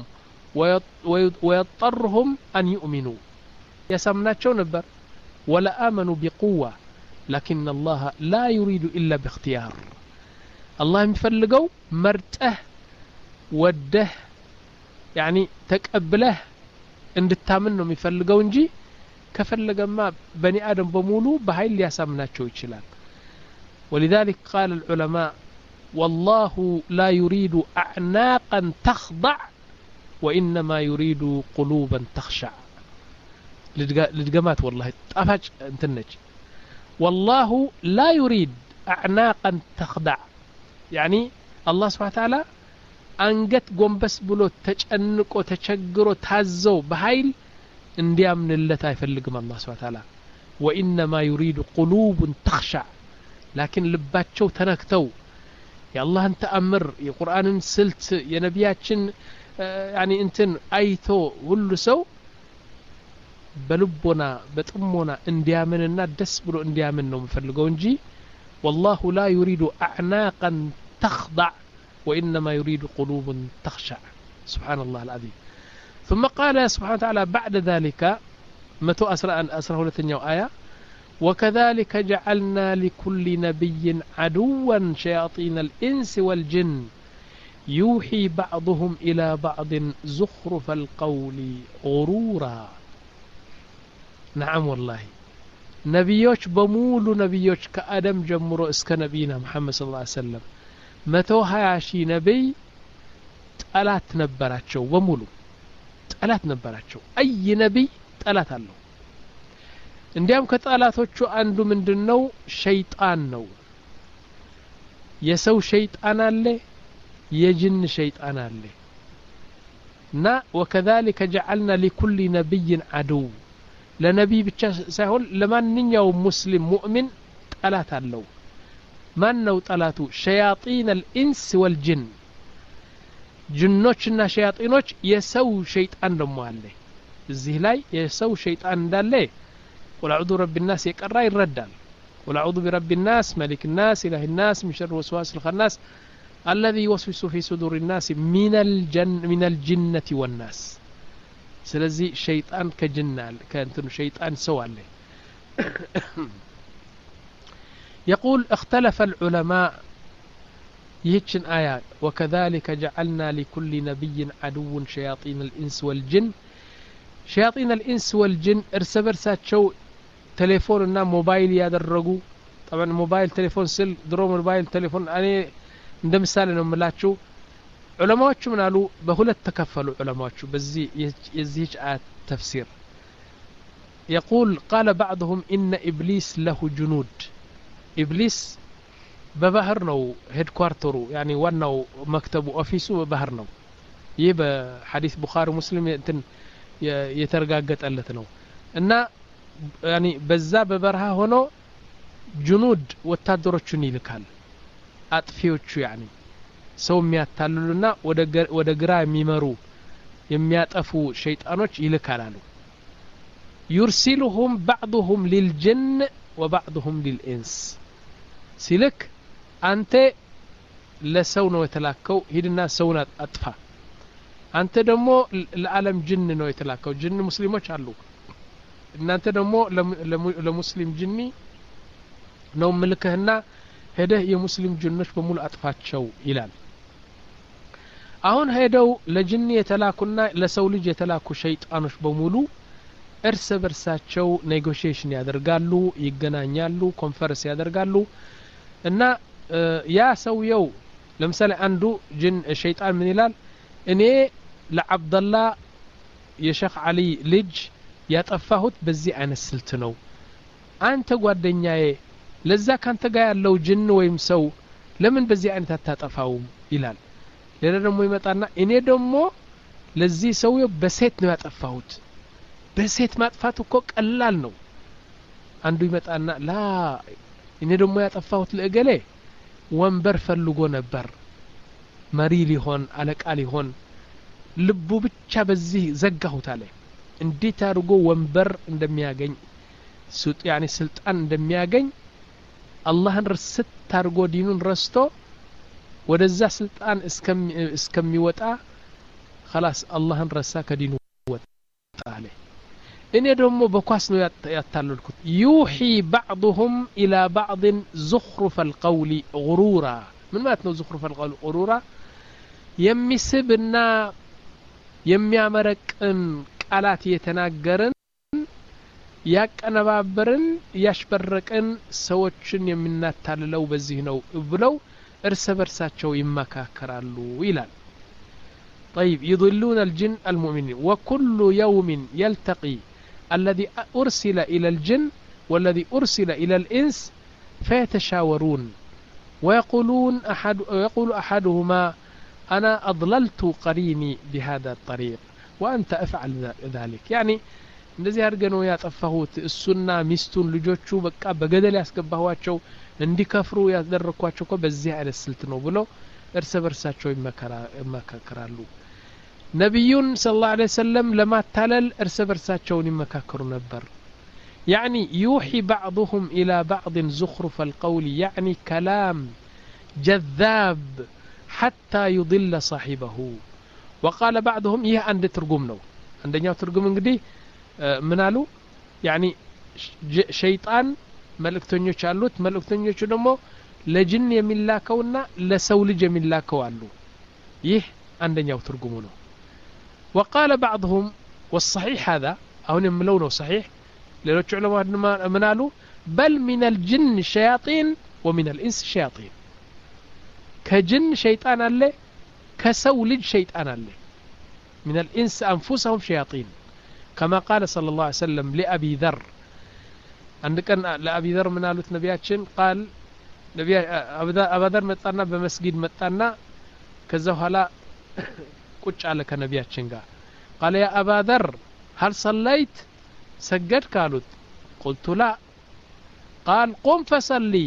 ويضطرهم أن يؤمنوا يسمناتشو نبر ولا آمنوا بقوة لكن الله لا يريد إلا باختيار الله يفلقوا مرته وده يعني تقبله እንድታምነው የሚፈልገው እንጂ ከፈለገማ በኒ አደም በሙሉ በኃይል ሊያሳምናቸው ይችላል ولذلك قال العلماء والله لا يريد أعناقا تخضع وإنما يريد قلوبا تخشع لدقمات والله طفاج انتنج والله لا يريد أعناقا تخضع يعني الله سبحانه وتعالى አንገት ጎንበስ ብሎ ተጨንቆ ተቸግሮ ታዘው በኃይል እንዲያምንለት አይፈልግም አላህ Subhanahu Wa Ta'ala وانما يريد قلوب تخشع لكن ልባቸው ተነክተው የአላህን ተአምር የቁርአንን ስልት የነቢያችን يعني እንትን አይቶ ሁሉ ሰው በልቦና በጥሞና እንዲያምንና ደስ ብሎ እንዲያምን ነው የሚፈልገው እንጂ والله لا يريد أعناقا تخضع وإنما يريد قلوب تخشع سبحان الله العظيم ثم قال سبحانه وتعالى بعد ذلك متى أسرع أسره لتنيو آية وكذلك جعلنا لكل نبي عدوا شياطين الإنس والجن يوحي بعضهم إلى بعض زخرف القول غرورا نعم والله نبيوش بمولو نبيوش كأدم جمرو اسك نبينا محمد صلى الله عليه وسلم መቶ ሀያ ሺህ ነብይ ጠላት ነበራቸው በሙሉ ጠላት ነበራቸው አይ ነብይ ጠላት አለው እንዲያም ከጠላቶቹ አንዱ ምንድነው ሸይጣን ነው የሰው ሸይጣን አለ የጅን ሸይጣን አለ نا وكذلك جعلنا لكل نبي عدو لنبي ብቻ ሳይሆን ለማንኛውም ሙስሊም ሙእሚን ጠላት አለው ማን ነው ጠላቱ ሸያጢን الانس والجن ጅኖችና ሸያጢኖች የሰው ሸይጣን ደሞ አለ እዚህ ላይ የሰው ሸይጣን እንዳለ قل اعوذ برب الناس يقرا ይረዳል قل اعوذ برب الناس ملك الناس اله الناس من شر الوسواس الخناس الذي يوسوس في صدور الناس من الجن من الجنة والناس ስለዚህ ሸይጣን ከጅናል ከእንትኑ ሸይጣን ሰው አለ يقول اختلف العلماء يهچن آية وكذلك جعلنا لكل نبي عدو شياطين الإنس والجن شياطين الإنس والجن ارسبرساتشو تليفوننا موبايل يادرغو طبعا موبايل تليفون سل درو موبايل تليفون أنا እንደ ምሳሌ ነው የምላችሁ ዑለማዎቹ ምን አሉ በሁለት ተከፈሉ ዑለማዎቹ በዚህ የዚህ አያት ተፍሲር يقول قال بعضهم إن إبليس له جنود إبليس ببحر ነው ሄድ ኳርተሩ يعني ዋናው መክተቡ ኦፊሱ በባህር ነው ይህ በሐዲስ ቡኻሪ ሙስሊም እንትን የተረጋገጠለት ነው እና يعني በዛ በበረሃ ሆኖ جنود ወታደሮቹን ይልካል አጥፊዎቹ يعني ሰው የሚያታልሉና ወደ ወደ ግራ የሚመሩ የሚያጠፉ ሸይጣኖች ይልካላሉ يرسلهم بعضهم للجن وبعضهم للإنس ሲልክ አንተ ለሰው ነው የተላከው ሂድና ሰውን አጥፋ አንተ ደግሞ ለዓለም ጅን ነው የተላከው ጅን ሙስሊሞች አሉ እናንተ ደግሞ ለሙስሊም ጅኒ ነው መልከህና ሄደህ የሙስሊም ጅኖች በሙሉ አጥፋቸው ይላል አሁን ሄደው ለጅኒ የተላኩና ለሰው ልጅ የተላኩ ሸይጣኖች በሙሉ እርስ በርሳቸው ኔጎሺዬሽን ያደርጋሉ ይገናኛሉ ኮንፈረንስ ያደርጋሉ እና ያ ሰውየው ለምሳሌ አንዱ ጅን ሸይጣን ምን ይላል እኔ ለአብደላህ የሼኽ አሊ ልጅ ያጠፋሁት በዚህ አይነት ስልት ነው አንተ ጓደኛዬ ለዛ ካንተ ጋር ያለው ጅን ወይም ሰው ለምን በዚህ አይነት አታጠፋውም ይላል ሌላ ደግሞ ይመጣና እኔ ደግሞ ለዚህ ሰውየው በሴት ነው ያጠፋሁት በሴት ማጥፋት እኮ ቀላል ነው አንዱ ይመጣና ላ እኔ ደግሞ ያጠፋሁት ለእገሌ ወንበር ፈልጎ ነበር መሪ ሊሆን አለቃ ሊሆን ልቡ ብቻ በዚህ ዘጋሁት አለ እንዴት አድርጎ ወንበር እንደሚያገኝ ሱጥ ያኒ ስልጣን እንደሚያገኝ አላህን ረስት አድርጎ ዲኑን ረስቶ ወደዛ ስልጣን እስከም እስከሚወጣ خلاص አላህን ረሳ ከዲኑ ወጣ አለ እኔ ደግሞ በኳስ ነው ያታለልኩት يوحي بعضهم الى بعض زخرف القول غرورا ምን ማለት ነው زخرف القول غرورا የሚስብና የሚያመረቅን ቃላት የተናገረን ያቀነባበርን ያሽበረቀን ሰዎችን የሚናታልለው በዚህ ነው ብለው እርስ በርሳቸው ይመካከራሉ ይላል طيب يضلون الجن المؤمنين وكل يوم يلتقي الذي أرسل إلى الجن والذي أرسل إلى الإنس فيتشاورون ويقولون أحد ويقول أحدهما أنا أضللت قريني بهذا الطريق وأنت أفعل ذلك يعني እንደዚህ አርገነው ያጠፋሁት እሱና ሚስቱን ልጆቹ በቃ በገደል ያስገባዋቸው እንዲከፍሩ ያደረኳቸው እኮ በዚህ አይነት ስልት ነው ብሎ እርስ በርሳቸው ይመካከራሉ ነብዩን ሰለላሁ ዐለይሂ ወሰለም ለማታለል እርስ በርሳቸው ይመካከሩ ነበር يعني يوحي بعضهم إلى بعض زخرف القول يعني كلام جذاب حتى يضل صاحبه وقال بعضهم يه عند ترجم ነው አንደኛው ትርጉም እንግዲህ ምን አሉ يعني ሸይጣን መልእክተኞች አሉት መልእክተኞቹ ደግሞ ለጅን የሚላከውና ለሰው ልጅ የሚላከው አሉ ይህ አንደኛው ትርጉሙ ነው وقال بعضهم والصحيح هذا አሁን የምለው ነው صحيح ሌሎች ዑለማዎች ምን አሉ بل من الجن شياطين ومن الانس شياطين ከጅን ሸይጣን አለ ከሰው ልጅ ሸይጣን አለ من الانس انفسهم شياطين كما قال صلى الله عليه وسلم لأبي ذر عندك لأبي ذر من قالت نبياتشن قال نبي أبا ذر متانا بمسجد متانا كذا هلا ቁጭ አለ ከነቢያችን ጋር قال يا أبا ذر هل صليت سجد قالوا قلت لا قال قم فصلي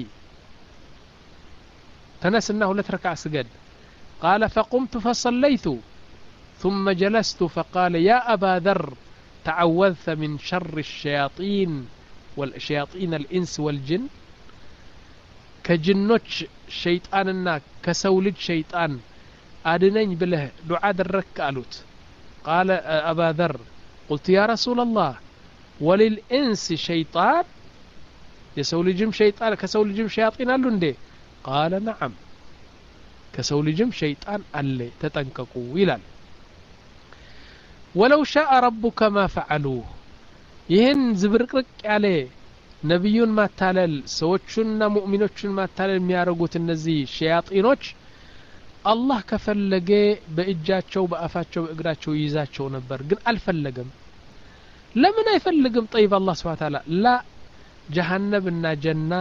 تنسناه لتركع سجد قال فقمت فصليت ثم جلست فقال يا أبا ذر تعوذت من شر الشياطين والشياطين الإنس والجن كجنوش شيطاننا كسولد شيطان أدنين بله دعاء الرك قالوت قال أبا ذر قلت يا رسول الله وللإنس شيطان يسولي جم شيطان كسولي جم شياطين قالوا ندي قال نعم كسولي جم شيطان اللي تتنككوا يلال ولو شاء ربك ما فعلوه ይህን ዝብርቅርቅ ያለ ነብዩን ማታለል ሰዎችና ሙእሚኖችን ማታለል የሚያረጉት እነዚህ ሸያጢኖች አላህ ከፈለገ በእጃቸው በአፋቸው በእግራቸው ይዛቸው ነበር ግን አልፈለገም ለምን አይፈልግም طيب الله سبحانه وتعالى لا ጀሃነምና ጀና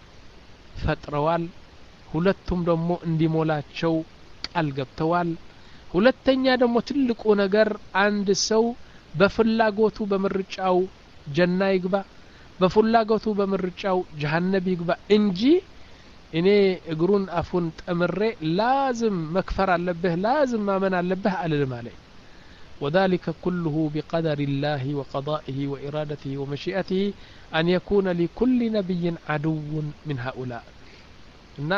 ፈጥረዋል ሁለቱም ደግሞ እንዲሞላቸው ቃል ገብተዋል ሁለተኛ ደግሞ ትልቁ ነገር አንድ ሰው በፍላጎቱ በመርጫው ጀና ይግባ በፍላጎቱ በመርጫው ጀሃነም ይግባ እንጂ እኔ እግሩን አፉን ጠምሬ لازم መክፈር አለብህ لازم ማመን አለብህ አልልም አለ وذلك كله بقدر الله وقضائه وإرادته ومشيئته أن يكون لكل نبي عدو من هؤلاء እና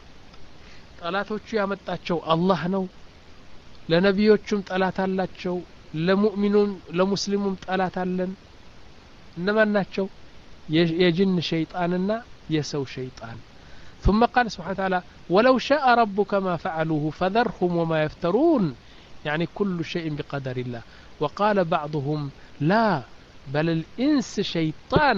ጠላቶቹ ያመጣቸው አላህ ነው ለነቢዮቹም ጠላት አላቸው ለሙእሚኑም ለሙስሊሙም ጠላት አለን እነማን ናቸው የጅን ሸይጣንና የሰው ሸይጣን ثم قال سبحانه وتعالى ولو شاء ربك ما فعلوه فذرهم وما يفترون يعني كل شيء بقدر الله وقال بعضهم لا بل الإنس شيطان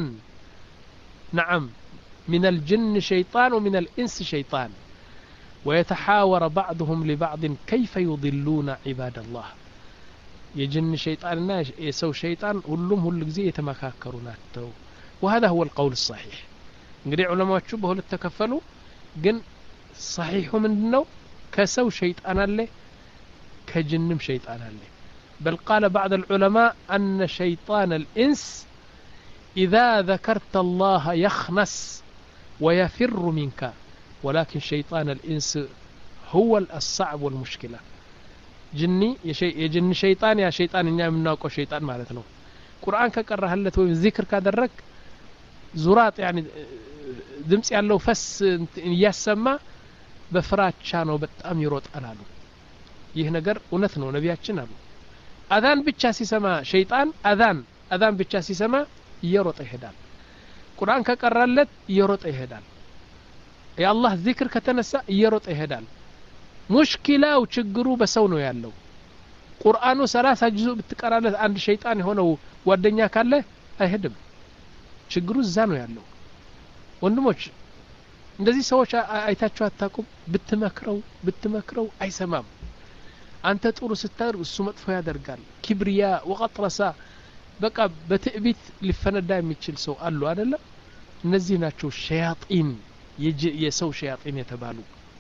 نعم من الجن شيطان ومن الإنس شيطان ويتحاور بعضهم لبعض كيف يضلون عباد الله يجن شيطاننا يسو شيطان ሁሉም ሁሉ ጊዜ የተመካከሩ ናቸው وهذا هو القول الصحيح እንግዲህ ዑለማዎቹ በሁለት ተከፈሉ ግን صحيح ምንድነው ከሰው ሸይጣን አለ ከጅንም ሸይጣን አለ بل قال بعض العلماء أن شيطان الإنس إذا ذكرت الله يخنس ويفر منك ولكن شيطان الإنس هو الصعب والمشكلة جني يجن شيطان يا شيطان እኛ የምናውቀው شيطان ማለት ነው ቁርአን ከቀራህለት ወይ ዚክር ካደረክ ዙራት يعني ድምጽ ያለው ፈስ ያሰማ በፍራቻ ነው በጣም ይሮጣል አሉ ይህ ነገር እውነት ነው ነቢያችን አሉ አዛን ብቻ ሲሰማ ሸይጣን አዛን አዛን ብቻ ሲሰማ ይሮጥ ይሄዳል ቁርአን ከቀራለት ይሮጥ ይሄዳል የአላህ ዚክር ከተነሳ ይሮጥ ይሄዳል ሙሽኪላው ችግሩ በሰው ነው ያለው ቁርአኑ ሰላሳ ጁዝ ብትቀራለት አንድ ሸይጣን የሆነው ጓደኛ ካለ አይሄድም ችግሩ እዛ ነው ያለው ወንድሞች እንደዚህ ሰዎች አይታችሁ አታቁም ብትመክረው ብትመክረው አይሰማም አንተ ጥሩ ስታር እሱ መጥፎ ያደርጋል ኪብሪያ ወቀጥረሳ በቃ በትዕቢት ሊፈነዳ የሚችል ሰው አሉ አይደለም እነዚህ ናቸው ሸያጢን የሰው ሸያጢን የተባሉ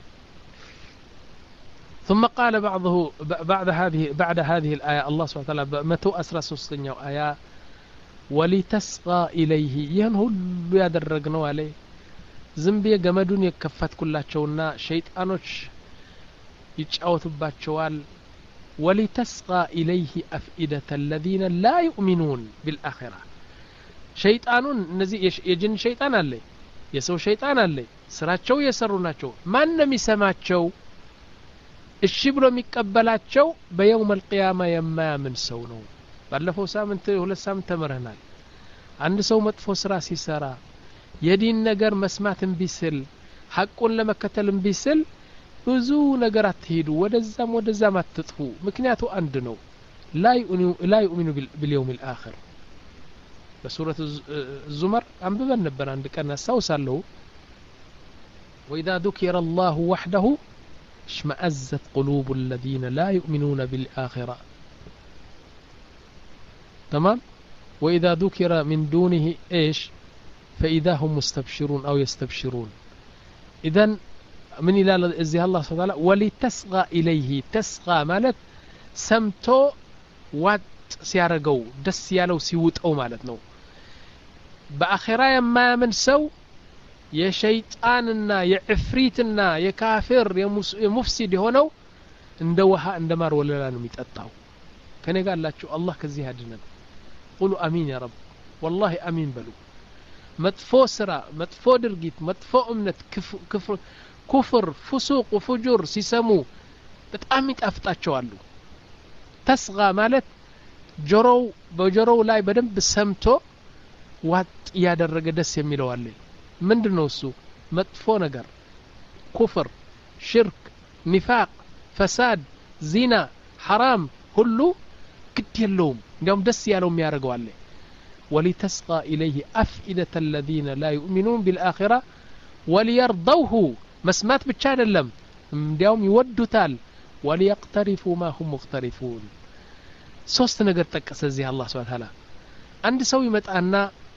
ثم قال بعضه بعد هذه بعد هذه الآية الله سبحانه وتعالى متى أسرى سوستنياو آية ولتصغى إليه ይህን ሁሉ ያደረግነው አለ ዝም ብዬ ገመዱን የከፈትኩላቸውና ሸይጣኖች ይጫወቱባቸዋል ولتصغى إليه أفئدة الذين لا يؤمنون بالآخرة شيطانون እነዚህ የጅን ሸይጣን አለ የሰው ሸይጣን አለ ስራቸው የሰሩ ናቸው ማንንም ይሰማቸው እሺ ብሎ የሚቀበላቸው በየውም القيامة የማያምን ሰው ነው ባለፈው ሳምንት ሁለት ሳምንት ተመረናል አንድ ሰው መጥፎ ስራ ሲሰራ የዲን ነገር መስማትን ቢስል ሐቁን ለመከተልን ቢስል ብዙ ነገር አትሄዱ ወደዛም ወደዛም አትጥፉ ምክንያቱ አንድ ነው لا يؤمن باليوم الآخر በሱረቱ الزمر አንብበን ነበር አንድ ቀን አሳውሳለሁ وإذا ذكر الله وحده اشمأزت قلوب الذين لا يؤمنون بالآخرة تمام وإذا ذكر من دونه إيش فإذا هم مستبشرون أو يستبشرون إذن من إلى الله سبحانه وتعالى ولتصغى إليه تصغى مالت ሰምቶ ዋጥ ሲያረገው ደስ ያለው ሲውጠው ማለት ነው በአኺራ የማያምን ሰው የሸይጣንና የዕፍሪትና የካፊር የሙፍሲድ የሆነው እንደ ውሃ እንደ ማር ወለላ ነው የሚጠጣው ከኔ ጋር አላችሁ አላህ ከዚህ ያድነን ቁሉ አሚን ያ ረብ والله አሚን በሉ መጥፎ ስራ መጥፎ ድርጊት መጥፎ እምነት ክፍር ኩፍር ፍሱቅ ወፍጁር ሲሰሙ በጣም ይጣፍጣቸዋል ተስጋ ማለት ጆሮው በጆሮው ላይ በደንብ ሰምቶ ዋጥ ያደረገ ደስ የሚለው አለ ምንድነው እሱ መጥፎ ነገር ኩፍር ሽርክ ኒፋቅ ፈሳድ ዚና ሐራም ሁሉ ግድ የለውም እንዲያውም ደስ ያለው የሚያደርገው አለ ولتصغى إليه أفئدة الذين لا يؤمنون بالآخرة وليرضوه مسمات ብቻ አይደለም እንዲያውም ይወዱታል وليقترفوا ما هم مقترفون ሶስት ነገር ጠቀሰ እዚህ አላህ Subhanahu Wa Ta'ala አንድ ሰው ይመጣና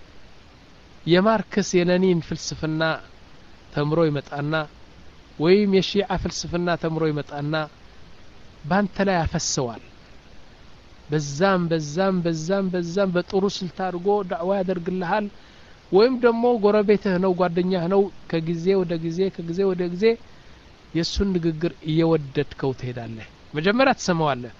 የማርክስ የለኒን ፍልስፍና ተምሮ ይመጣና ወይም የሺዓ ፍልስፍና ተምሮ ይመጣና ባንተ ላይ ያፈሰዋል በዛም በዛም በዛም በዛም በጥሩ ስልት አድርጎ ዳዕዋ ያደርግልሃል ወይም ደግሞ ጎረቤትህ ነው ጓደኛህ ነው ከጊዜ ወደ ጊዜ ከጊዜ ወደ ጊዜ የሱን ንግግር እየወደድከው ትሄዳለህ መጀመሪያ ትሰማዋለህ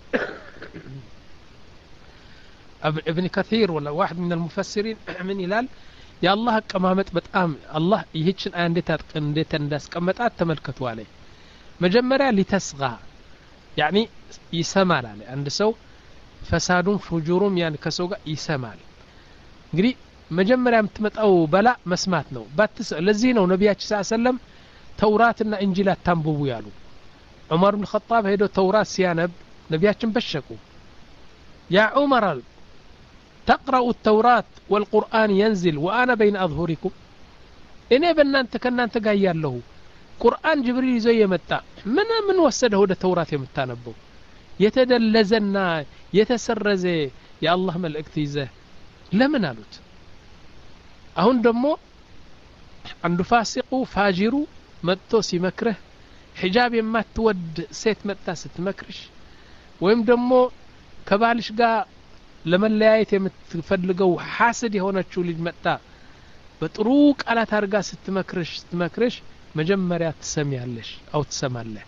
ابن كثير ولا واحد من المفسرين من ይላል የአላህ አቀማመጥ በጣም አላህ ይህችን አንዴት እንዴት እንዳስቀመጣት ተመልከቱ አለ መጀመሪያ ሊተስጋ يعني ይሰማል አለ አንድ ሰው ፈሳዱን ፍጁሩም ያን ከሰው ጋር ይሰማል እንግዲህ መጀመሪያ የምትመጣው በላ መስማት ነው ባትስ ለዚህ ነው ነብያችን ሰለላሁ ዐለይሂ ወሰለም ተውራትና እንጂል አታንብቡ ያሉ ዑመር ኢብኑ ኸጣብ ሄዶ ተውራት ሲያነብ ነብያችን በሸቁ ያ ዑመር تقرأ التوراة والقرآن ينزل وأنا بين أظهركم إني بنانت كنانت قايا ያለሁ ቁርአን ጅብሪል ይዞ የመጣ ምን ምን ወሰደው ወደ ተውራት የምታነበው የተደለዘና የተሰረዘ የአላህ መልእክት ይዘ ለምን አሉት አሁን ደግሞ አንዱ ፋሲቁ ፋጂሩ መጥቶ ሲመክረህ ሒጃብ የማትወድ ሴት መጣ ስትመክርሽ ወይም ደግሞ ከባልሽ ጋር ለመለያየት የምትፈልገው ሐሰድ የሆነችው ልጅ መጣ በጥሩ ቃላት አርጋ ስትመክርሽ ስትመክርሽ መጀመሪያ ትሰሚያለሽ አው ትሰማለህ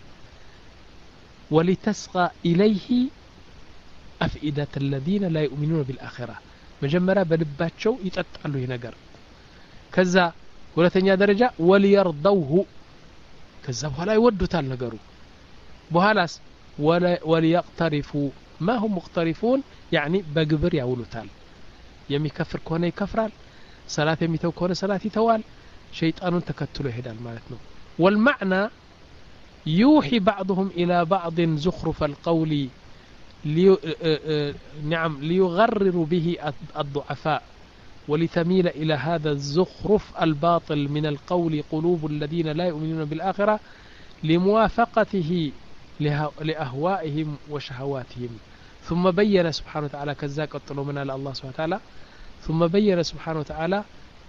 ولتصغى إليه أفئدة الذين لا يؤمنون بالآخرة مجمرة بلباتشو يتطالو ينقر كذا ሁለተኛ ደረጃ وليرضوه كذا በኋላ ይወዱታል ነገሩ በኋላስ وليقترفوا ما هم مقترفون يعني በግብር ያውሉታል የሚከፍር ከሆነ ይከፍራል ሰላት የሚተው ከሆነ ሰላት ይተዋል شيطانون ተከትሎ ይሄዳል ማለት ነው والمعنى يوحي بعضهم إلى بعض زخرف القول لي نعم ليغرر به الضعفاء ولتميل إلى هذا الزخرف الباطل من القول قلوب الذين لا يؤمنون بالآخرة لموافقته لأهوائهم وشهواتهم ثم بين سبحانه وتعالى كذا قتلوا من الله سبحانه وتعالى ثم بين سبحانه وتعالى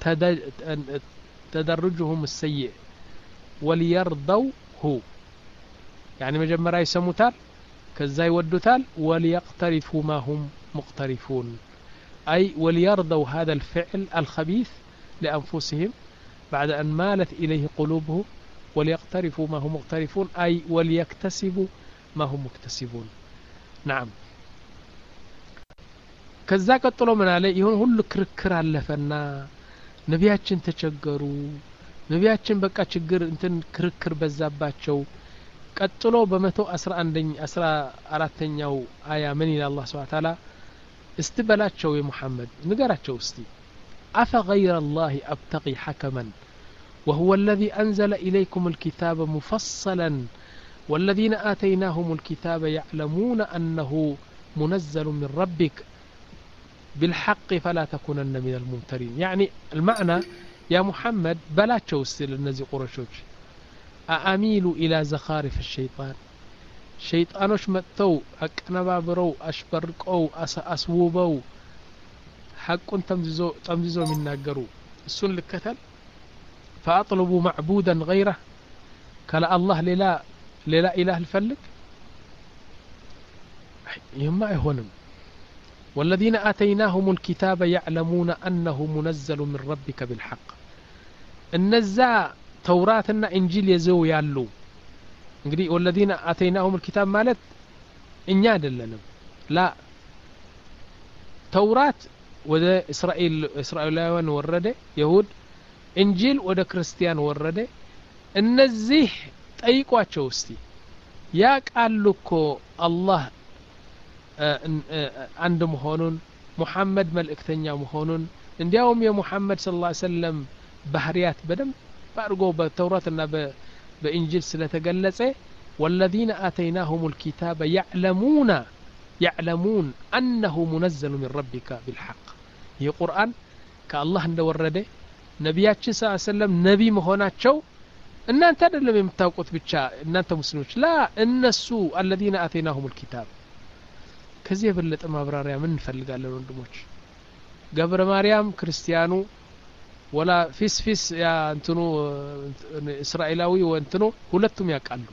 تدرجهم السيء وليرضوه يعني مجمرا يسموتال كذا يودوتال وليقترفوا ما هم مقترفون أي وليرضوا هذا الفعل الخبيث لأنفسهم بعد أن مالت إليه قلوبه وليقترفوا ما هم مقترفون أي وليكتسبوا ما هم مكتسبون نعم كذا قتلوا من عليه يهون هل كركر علفنا نبياتشن تشجروا نبياتشن بقى ችግር እንትን ክርክር በዛባቸው ቀጥሎ በመቶ አስራ አንደኛ አስራ አራተኛው አያ ምን ይላል አላህ Subhanahu Wa Ta'ala استبلاچو يا محمد نغراچو استي اف غير الله ابتغي حكما وهو الذي انزل اليكم الكتاب مفصلا والذين اتيناهم الكتاب يعلمون انه منزل من ربك بالحق فلا تكونن من الممترين يعني المعنى يا محمد بلاچو استي لنزي قرشوች أأميل إلى زخارف الشيطان شيطانوش متو أقنبابرو أشبرقو أسوبو حقون تمزيزو تمزيزو من ناقرو السن لكتل فأطلبوا معبودا غيره كلا الله للا للا إله الفلك يما يهونم والذين آتيناهم الكتاب يعلمون أنه منزل من ربك بالحق النزع توراتنا إنجيل يزو يالو እንግዲህ والذين آتيناهم الكتاب ማለት እኛ አይደለንም لا ተውራት ወደ እስራኤል እስራኤላውያን ወረደ ይሁድ እንጂል ወደ ክርስቲያን ወረደ እነዚህ ጠይቋቸው እስቲ ያ ቃልኮ አላህ አንድ መሆኑን ሙሐመድ መልእክተኛ መሆኑን እንዲያውም የሙሐመድ ሰለላሁ ዐለይሂ ወሰለም ባህሪያት በደም ባርጎ በተውራትና በእንጂል ስለተገለጸ والذين آتيناهم الكتاب يعلمون يعلمون أنه منزل من ربك بالحق هي قرآن كالله عند ورده نبياتنا صلى الله عليه وسلم نبي مهوناتشو إن أنت لم يمتاقوت بتشا إن أنت مسلمش لا النسو الذين آتيناهم الكتاب كذي بلت أما براريا من فلق على الوندموش قبر مريم كريستيانو ولا فيس فيس يا أنتنو إسرائيلاوي وأنتنو هلتم يقالوا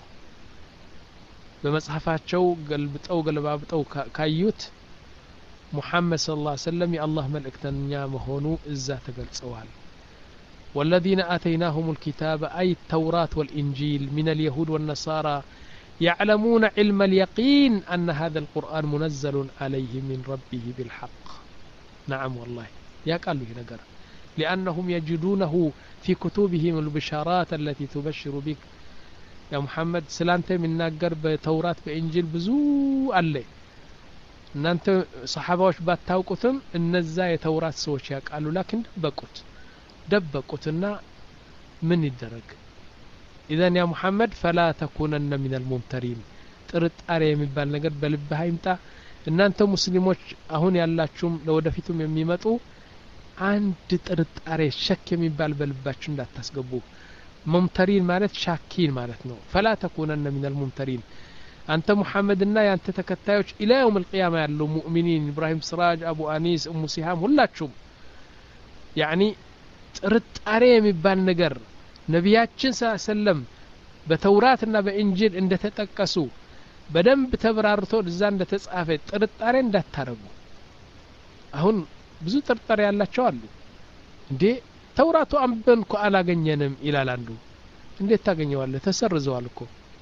بمصحفاتشو قلبتو قلبابتو كايوت محمد صلى الله عليه وسلم يا الله ملئكتنيا مهونو إزا تقلصوال والذين آتيناهم الكتاب أي التوراة والإنجيل من اليهود والنصارى يعلمون علم اليقين أن هذا القرآن منزل عليه من ربه بالحق نعم والله يا قالوا هنا قرأ لأنهم يجدونه في كتبهم البشارات التي تبشر بك يا محمد سلامته من ناقر بتوراة بإنجيل بزو عليه ان انت صحاباوش باتاوقتم انزا يتوراة سوچ يقالوا لكن دبقوت دبقوتنا من يدرج اذا يا محمد فلا تكونن من الممترين ጥርጣሬ የሚባል ነገር በልብህ አይምጣ እናንተ ሙስሊሞች አሁን ያላችሁም ለወደፊቱም የሚመጡ አንድ ጥርጣሬ ሸክ የሚባል በልባችሁ እንዳታስገቡ ممترين ማለት ሻኪን ማለት ነው فلا تكونن من الممترين أنت محمد النا أنت تكتايوش إلى يوم القيامة يالله مؤمنين إبراهيم سراج أبو أنيس أم سهام هلاتشم يعني رت أريم يبان نجر نبيات صلى الله عليه وسلم بتوراتنا بإنجيل إن تتكسو بدم بتبرارتو الزان تتصافت رت أرين ده تربو هون بزو ترتري الله شوالو دي توراتو أمبنكو على جنينم إلى لاندو إندي تاجنيو الله تسرزوالكو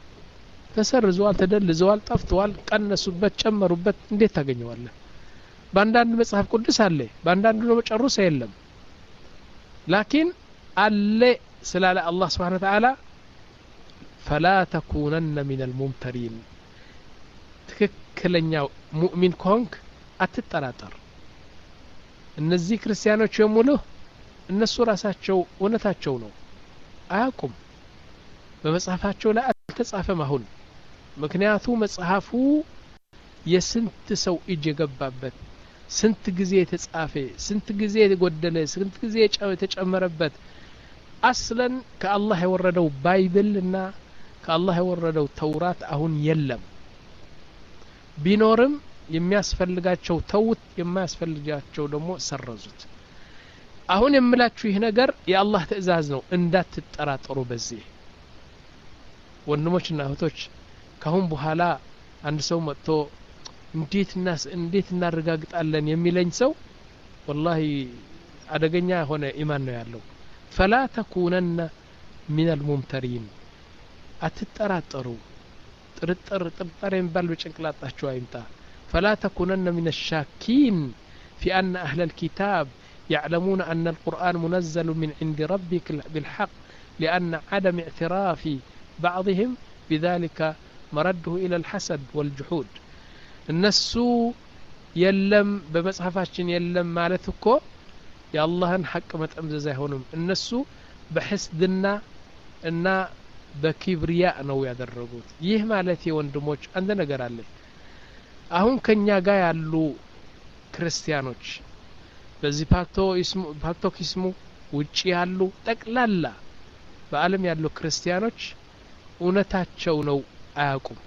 ተሰርዟል ተደልዟል ጠፍቷል ቀነሱበት ጨመሩበት እንዴት ታገኘዋለህ ባንዳንድ መጽሐፍ ቅዱስ አለ ባንዳንዱ ነው ጨርሶ የለም لكن አለ ስላለ አላህ Subhanahu Wa Ta'ala فلا تكونن من الممترين ትክክለኛው ሙእሚን ኮንክ አትጠራጠር እነዚህ ክርስቲያኖች የሙሉ እነሱ ራሳቸው እውነታቸው ነው አያውቁም በመጽሐፋቸው ላይ አልተጻፈም አሁን ምክንያቱ መጽሐፉ የስንት ሰው እጅ የገባበት ስንት ጊዜ የተጻፈ ስንት ጊዜ የጎደለ ስንት ጊዜ የተጨመረበት አስለን ከአላህ የወረደው ባይብልና ከአላህ የወረደው ተውራት አሁን የለም ቢኖርም የሚያስፈልጋቸው ተውት የማያስፈልጋቸው ደግሞ ሰረዙት አሁን የምላችሁ ይህ ነገር የአላህ ትእዛዝ ነው እንዳትጠራጠሩ በዚህ ወንድሞችና እህቶች ካሁን በኋላ አንድ ሰው መጥቶ እንዴት እናስ እንዴት እናረጋግጣለን የሚለኝ ሰው والله አደገኛ ሆነ ኢማን ነው ያለው فلا تكونن من الممترين አትጠራጠሩ ጥርጥር ጥርጥር የሚባል በጭንቅላታችሁ አይምጣ فلا تكونن من الشاكين في أن أهل الكتاب يعلمون أن القرآن منزل من عند ربك بالحق لأن عدم اعتراف بعضهم بذلك مرده إلى الحسد والجحود النسو يلم بمصحفاتين يلم مالتكو يا الله حق متأمزز يهونم النسو بحسدنا إن بكبرياء نو يدرجوت يه مالتي وندموج عندنا ነገር አለ አሁን ከኛ ጋር ያሉ ክርስቲያኖች በዚህ ፓክቶ እስሙ ፓክቶ ኪስሙ ውጪ ያሉ ጠቅላላ በአለም ያሉ ክርስቲያኖች እውነታቸው ነው አያውቁም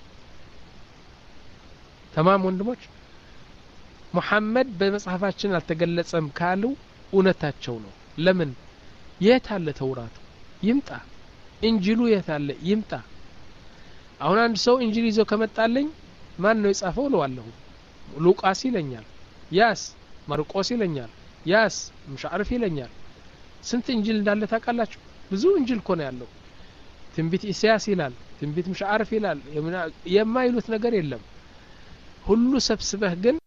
تمام ወንድሞች ሙሐመድ በመጽሐፋችን አልተገለጸም ካሉ እውነታቸው ነው ለምን የት አለ ተውራቱ ይምጣ እንጂሉ የት አለ ይምጣ አሁን አንድ ሰው እንጂል ይዞ ከመጣልኝ ማን ነው የጻፈው ለዋለሁ ሉቃስ ይለኛል ያስ ማርቆስ ይለኛል ያስ ምሻዕርፍ ይለኛል ስንት እንጅል እንዳለ ታውቃላችሁ ብዙ እንጅል እኮ ነው ያለው ትንቢት ኢሳያስ ይላል ትንቢት ምሻዕርፍ ይላል የማይሉት ነገር የለም ሁሉ ሰብስበህ ግን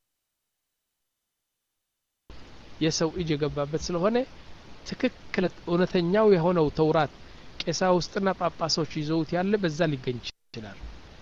የሰው እጅ የገባበት ስለሆነ ትክክል እውነተኛው የሆነው ተውራት ቀሳውስትና ጳጳሶች ይዘውት ያለ በዛ ሊገኝ ይችላል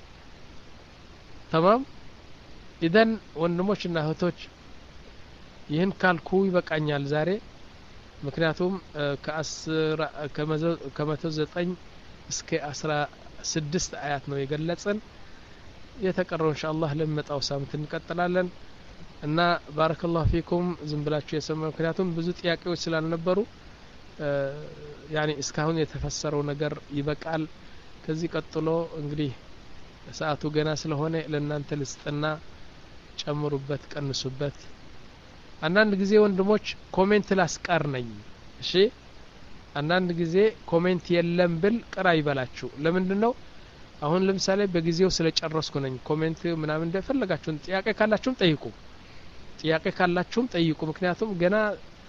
تمام ኢደን ወንድሞችና እህቶች ይህን ካልኩ ይበቃኛል ዛሬ ምክንያቱም ከ10 ከመቶ ዘጠኝ እስከ አስራ ስድስት አያት ነው የገለጸን የተቀረው ኢንሻአላህ ለመጣው ሳምንት እንቀጥላለን እና ባረከላሁ ፊኩም ዝም ብላችሁ የሰማው ምክንያቱም ብዙ ጥያቄዎች ስላልነበሩ ያኒ እስካሁን የተፈሰረው ነገር ይበቃል ከዚህ ቀጥሎ እንግዲህ ሰዓቱ ገና ስለሆነ ለእናንተ ልስጥና ጨምሩበት ቀንሱበት አንዳንድ ጊዜ ወንድሞች ኮሜንት ላስቀር ነኝ እሺ አንዳንድ ጊዜ ኮሜንት የለም ብል ቅራ ይበላችሁ ለምንድነው አሁን ለምሳሌ በጊዜው ስለጨረስኩ ነኝ ኮሜንት ምናምን እንደፈለጋችሁ ጥያቄ ካላችሁም ጠይቁ ጥያቄ ካላችሁም ጠይቁ ምክንያቱም ገና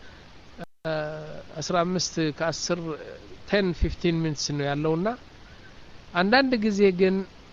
አስራ አምስት ከ10 ten fifteen minutes ነው ያለውና አንዳንድ ጊዜ ግን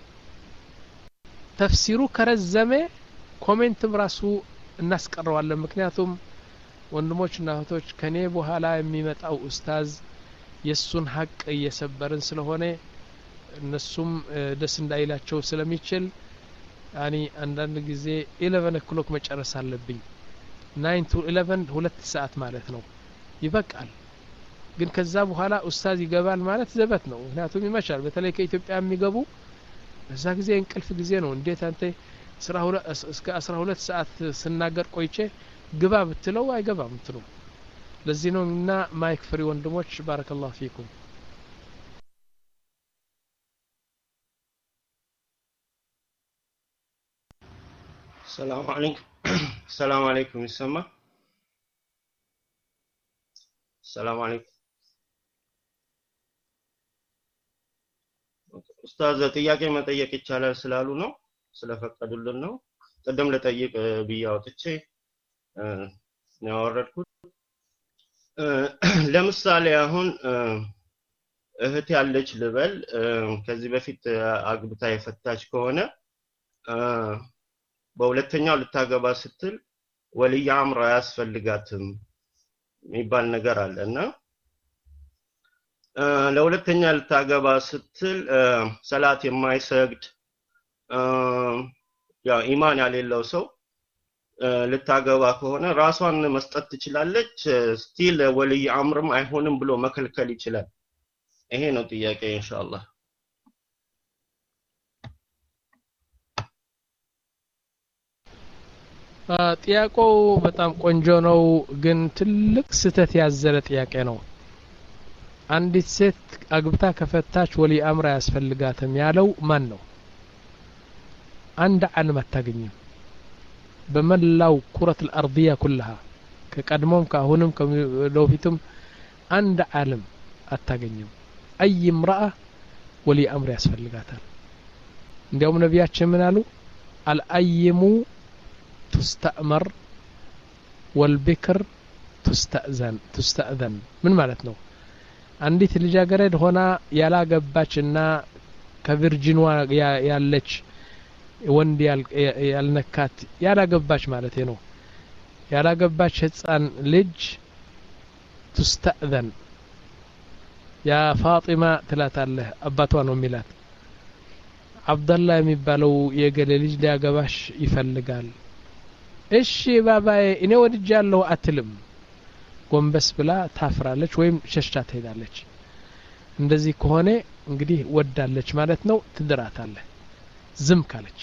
ተፍሲሩ ከረዘመ ኮሜንትም ራሱ እናስቀረዋለን ምክንያቱም ወንድሞችና እህቶች ከኔ በኋላ የሚመጣው ኡስታዝ የሱን ሐቅ እየሰበርን ስለሆነ እነሱም ደስ እንዳይላቸው ስለሚችል ያኒ አንዳንድ ጊዜ eleven o'clock መጨረስ አለብኝ nine to eleven ሁለት ሰዓት ማለት ነው ይበቃል ግን ከዛ በኋላ ኡስታዝ ይገባል ማለት ዘበት ነው ምክንያቱም ይመሻል በተለይ ከኢትዮጵያ የሚገቡ በዛ ጊዜ እንቅልፍ ጊዜ ነው እንዴት አንተ እስከ አስራ ሁለት ሰዓት ስናገር ቆይቼ ግባ ብትለው አይገባም እንትኑ ለዚህ ነውና ማይክ ፍሪ ወንድሞች ባረከላሁ ፊኩም
ሰላም አለይኩም ሰላም አለይኩም ይሰማ ሰላም አለይኩም ኡስታዝ ጥያቄ መጠየቅ ይቻላል ስላሉ ነው ስለፈቀዱልን ነው ቀደም ለጠይቅ ብያውጥቼ ነው ያወረድኩት ለምሳሌ አሁን እህት ያለች ልበል ከዚህ በፊት አግብታ የፈታች ከሆነ በሁለተኛው ልታገባ ስትል ወልይ አምራ ያስፈልጋትም የሚባል ነገር አለና ለሁለተኛ ልታገባ ስትል ሰላት የማይሰግድ ያ ኢማን ያሌለው ሰው ልታገባ ከሆነ ራሷን መስጠት ትችላለች ስቲል ወልይ አምርም አይሆንም ብሎ መከልከል ይችላል ይሄ ነው ጥያቄ ኢንሻአላህ
ጥያቄው በጣም ቆንጆ ነው ግን ትልቅ ስተት ያዘለ ጥያቄ ነው አንዲት ሴት አግብታ ከፈታች ወልይ አምራ ያስፈልጋትም ያለው ማን ነው አንድ ዓለም አታገኝም በመላው ኩረት الارضيه كلها ከቀድሞም ካሁንም ከለውፊቱም አንድ ዓለም አታገኝም አይ امراه ወልይ አምራ ያስፈልጋታል እንዲያውም ነብያችን ምን አሉ አልአይሙ تستأمر والبكر تستأذن تستأذن من ማለት ነው አንዲት ልጃገረድ ሆና ያላገባችና ከቨርጂንዋ ያለች ወንድ ያልነካት ያላገባች ማለት ነው ያላገባች ህፃን ልጅ تستأذن ያ ፋጢማ ትላታለህ አባቷ ነው የሚላት አብደላህ የሚባለው የገሌ ልጅ ሊያገባሽ ይፈልጋል እሺ ባባዬ እኔ ወድጃለሁ አትልም ጎንበስ ብላ ታፍራለች ወይም ሸሽታ ትሄዳለች እንደዚህ ከሆነ እንግዲህ ወዳለች ማለት ነው ትድራታለህ ዝም ካለች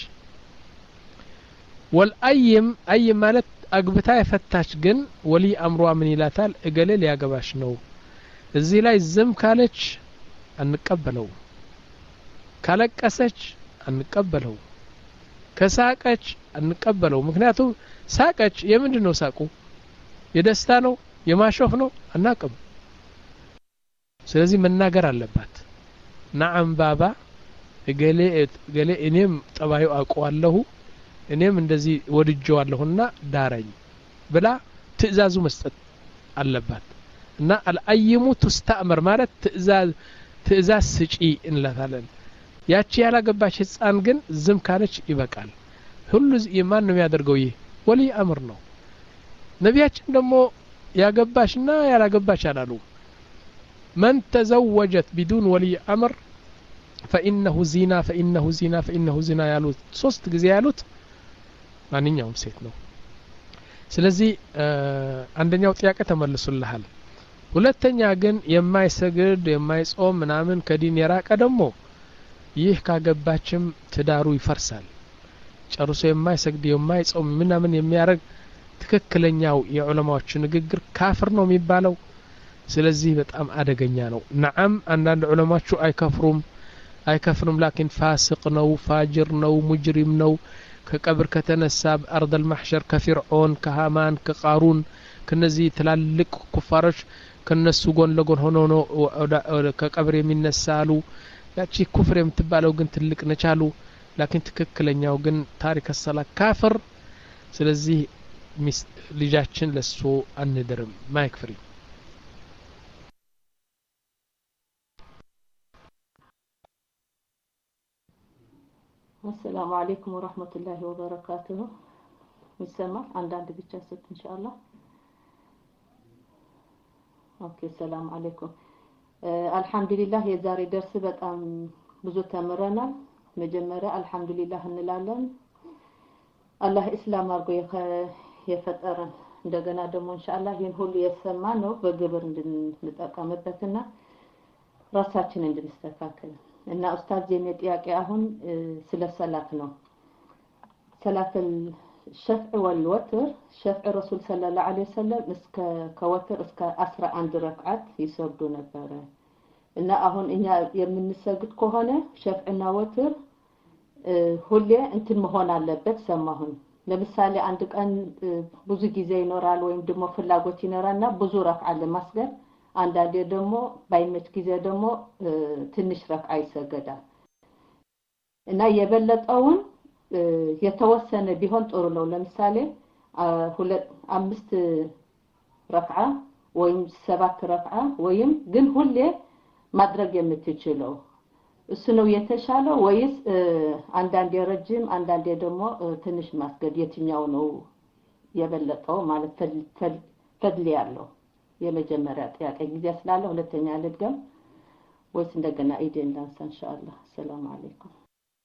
ወልአይም አይ ማለት አግብታ የፈታች ግን ወልይ አምሯ ምን ይላታል እገሌ ሊያገባሽ ነው እዚህ ላይ ዝም ካለች አንቀበለው ካለቀሰች አንቀበለው ከሳቀች አንቀበለው ምክንያቱም ሳቀች የምንድነው ሳቁ የደስታ ነው የማሾፍ ነው አናቀም ስለዚህ መናገር አለባት ነዓም ባባ ገሌ ገሌ እኔም ጠባዩ አውቀዋለሁ እኔም እንደዚህ ወድጄዋለሁና ዳረኝ ብላ ትእዛዙ መስጠት አለባት እና አልአይሙ ተስተእመር ማለት ትእዛዝ ትእዛዝ ስጪ እንላታለን ያቺ ያላገባች ህፃን ግን ዝም ካለች ይበቃል ሁሉ የማን ነው የሚያደርገው ይህ ወሊ አምር ነው ነቢያችን ደግሞ ያገባችና ያላገባች አላሉ من تزوجت بدون ولي امر فانه زنا فانه زنا فانه زنا ያሉት ሶስት ጊዜ ያሉት ማንኛውም ሴት ነው ስለዚህ አንደኛው ጥያቄ ተመልሶልሃል ሁለተኛ ግን የማይሰግድ የማይጾም ምናምን ከዲን የራቀ ደግሞ ይህ ካገባችም ትዳሩ ይፈርሳል ጨርሶ የማይሰግድ የማይጾም ምናምን የሚያረግ ትክክለኛው የዑለማዎች ንግግር ካፍር ነው የሚባለው ስለዚህ በጣም አደገኛ ነው ነዓም አንዳንድ ዑለማዎቹ አይከፍሩም አይከፍሩም ላኪን ፋሲቅ ነው ፋጅር ነው ሙጅሪም ነው ከቀብር ከተነሳ በአርድ المحشر ከፊርዖን ከሃማን ከቃሩን ከነዚህ ትላልቅ ኩፋሮች ከነሱ ጎን ለጎን ሆኖ ነው ከቀብር የሚነሳሉ ያቺ ኩፍር የምትባለው ግን ትልቅ ነቻሉ ላኪን ትክክለኛው ግን ታሪክ الصلاه ካፍር ስለዚህ ልጃችን ለሱ አንደርም ማይክፍሪ
السلام عليكم ورحمة الله وبركاته مسمى عندنا بيتشاسط إن شاء الله أوكي السلام عليكم أه الحمد لله يزاري درس بتأم بزوت تمرنا مجمرة الحمد لله نلالن الله إسلام أرجو يخ يفترن دعنا دم إن شاء الله ينهول يسمعنا بجبر نتأكم بتنا راساتنا نستفاكر እና ኡስታዝ የመጥያቄ አሁን ስለ ሰላት ነው ሰላት الشفع والوتر شفع رسول صلى الله عليه وسلم እስከ ከወትር እስከ አስራ አንድ ረክዓት ይሰግዱ ነበር እና አሁን እኛ የምንሰግድ ከሆነ شفعና ወትር ሁሌ እንትን መሆን አለበት ሰማሁን ለምሳሌ አንድ ቀን ብዙ ጊዜ ይኖራል ወይም ደግሞ ፍላጎት ይኖራልና ብዙ ረክዓ ለማስገድ አንዳንዴ ደግሞ ባይመች ጊዜ ደግሞ ትንሽ ረክዓ ይሰገዳል እና የበለጠውን የተወሰነ ቢሆን ጥሩ ነው ለምሳሌ ሁለት አምስት ረክዓ ወይም ሰባት ረክዓ ወይም ግን ሁሌ ማድረግ የምትችለው እሱ ነው የተሻለው ወይስ አንዳንዴ ረጅም አንዳንዴ ደግሞ ትንሽ ማስገድ የትኛው ነው የበለጠው ማለት ፈድል ያለው የመጀመሪያ ጥያቄ ጊዜ ስላለ ሁለተኛ ልድገም ወይስ እንደገና ኢዴን ዳንስ ኢንሻአላህ ሰላም አለይኩም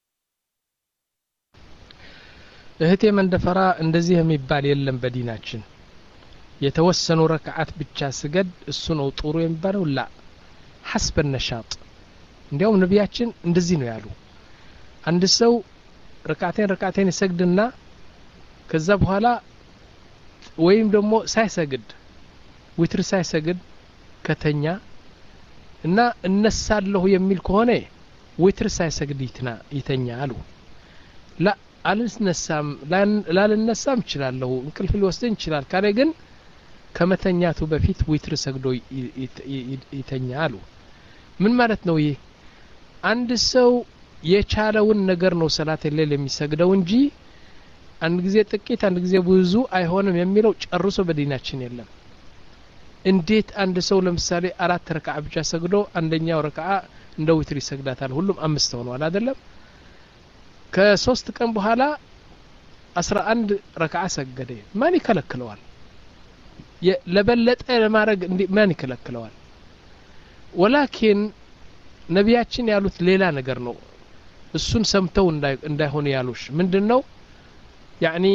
እህቴ መንደፈራ እንደዚህ የሚባል የለም በዲናችን የተወሰኑ ረክዓት ብቻ ስገድ እሱ ነው ጥሩ የሚባለው ላ حسب النشاط እንዲያውም ነቢያችን እንደዚህ ነው ያሉ አንድ ሰው ረክዓቴን ረክዓቴን ይሰግድና ከዛ በኋላ ወይም ደግሞ ሳይሰግድ ዊትር ሳይሰግድ ከተኛ እና እነሳለሁ የሚል ከሆነ ዊትር ሳይሰግድ ይተና ይተኛ አሉ ላ አልነሳም ላልነሳም ይችላልው እንቅልፍ ሊወስደኝ ይችላል ካለ ግን ከመተኛቱ በፊት ዊትር ሰግዶ ይተኛ አሉ ምን ማለት ነው ይሄ አንድ ሰው የቻለውን ነገር ነው ሰላት ለሌል የሚሰግደው እንጂ አንድ ጊዜ ጥቂት አንድ ጊዜ ብዙ አይሆንም የሚለው ጨርሶ በዲናችን የለም እንዴት አንድ ሰው ለምሳሌ አራት ረክዓ ብቻ ሰግዶ አንደኛው ረክዓ እንደ ዊትር ይሰግዳታል ሁሉም አምስት ሆነዋል አይደለም ከሶስት ቀን በኋላ አስራ አንድ ረክዓ ሰገደ ማን ይከለክለዋል ለበለጠ ለማድረግ ማን ይከለክለዋል ወላኪን ነቢያችን ያሉት ሌላ ነገር ነው እሱን ሰምተው እንዳይሆን ያሉሽ ምንድነው يعني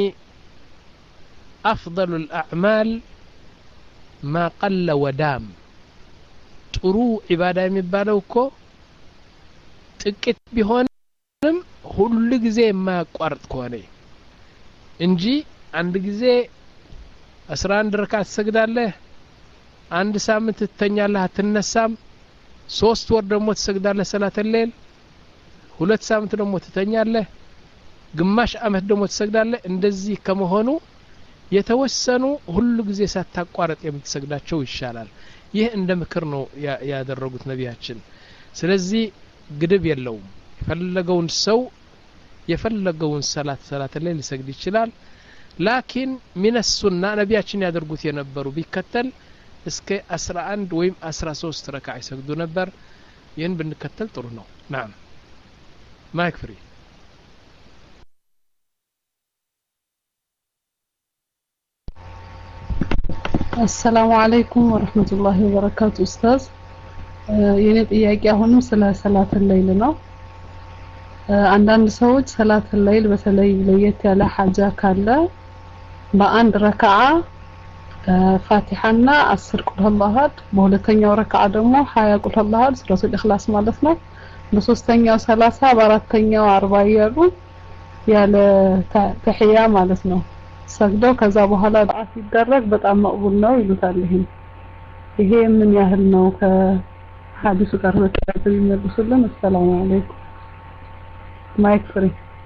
أفضل الأعمال ما قل ودام ጥሩ ዒባዳ የሚባለው እኮ ጥቂት ቢሆንም ሁሉ ጊዜ የማያቋርጥ ከሆነ እንጂ አንድ ጊዜ አስራ አንድ ረካዓት ትሰግዳለህ አንድ ሳምንት ትተኛለህ አትነሳም ሶስት ወር ደግሞ ትሰግዳለህ ሰላት الليل ሁለት ሳምንት ደግሞ ትተኛለህ ግማሽ አመት ደግሞ ትሰግዳለህ እንደዚህ ከመሆኑ የተወሰኑ ሁሉ ጊዜ ሳታቋርጥ የምትሰግዳቸው ይሻላል ይህ እንደ ምክር ነው ያደረጉት ነቢያችን ስለዚህ ግድብ የለውም የፈለገውን ሰው የፈለገውን ሰላት ሰላት ላይ ሊሰግድ ይችላል ላኪን من السنة ነቢያችን ያደርጉት የነበሩ ቢከተል እስከ አስራ አንድ ወይም አስራ ሶስት ረካዓ ይሰግዱ ነበር ይህን ብንከተል ጥሩ ነው نعم ما يكفي
السلام عليكم ورحمة الله وبركاته أستاذ የኔ ጥያቄ አሁንም ስለ ሰላት الليل ነው አንዳንድ ሰዎች ሰላት الليل በተለይ ለየት ያለ ሐጃ ካለ በአንድ ረካዓ ፋቲሃና አስር ቁል አላህ በሁለተኛው ረካዓ ደግሞ ሀያ ቁል አላህ ሱረቱል ኢኽላስ ማለት ነው በሶስተኛው ሰላሳ በአራተኛው አርባ ያሉ ያለ ተህያ ማለት ነው ሰግደው ከዛ በኋላ ዱዓ ሲደረግ በጣም መቅቡል ነው ይሉታል ይሄን ይሄ ምን ያህል ነው ከሐዲሱ ጋር በተያያዘ ይመልሱልን ሰላም አለይኩም ማይክ ፍሪ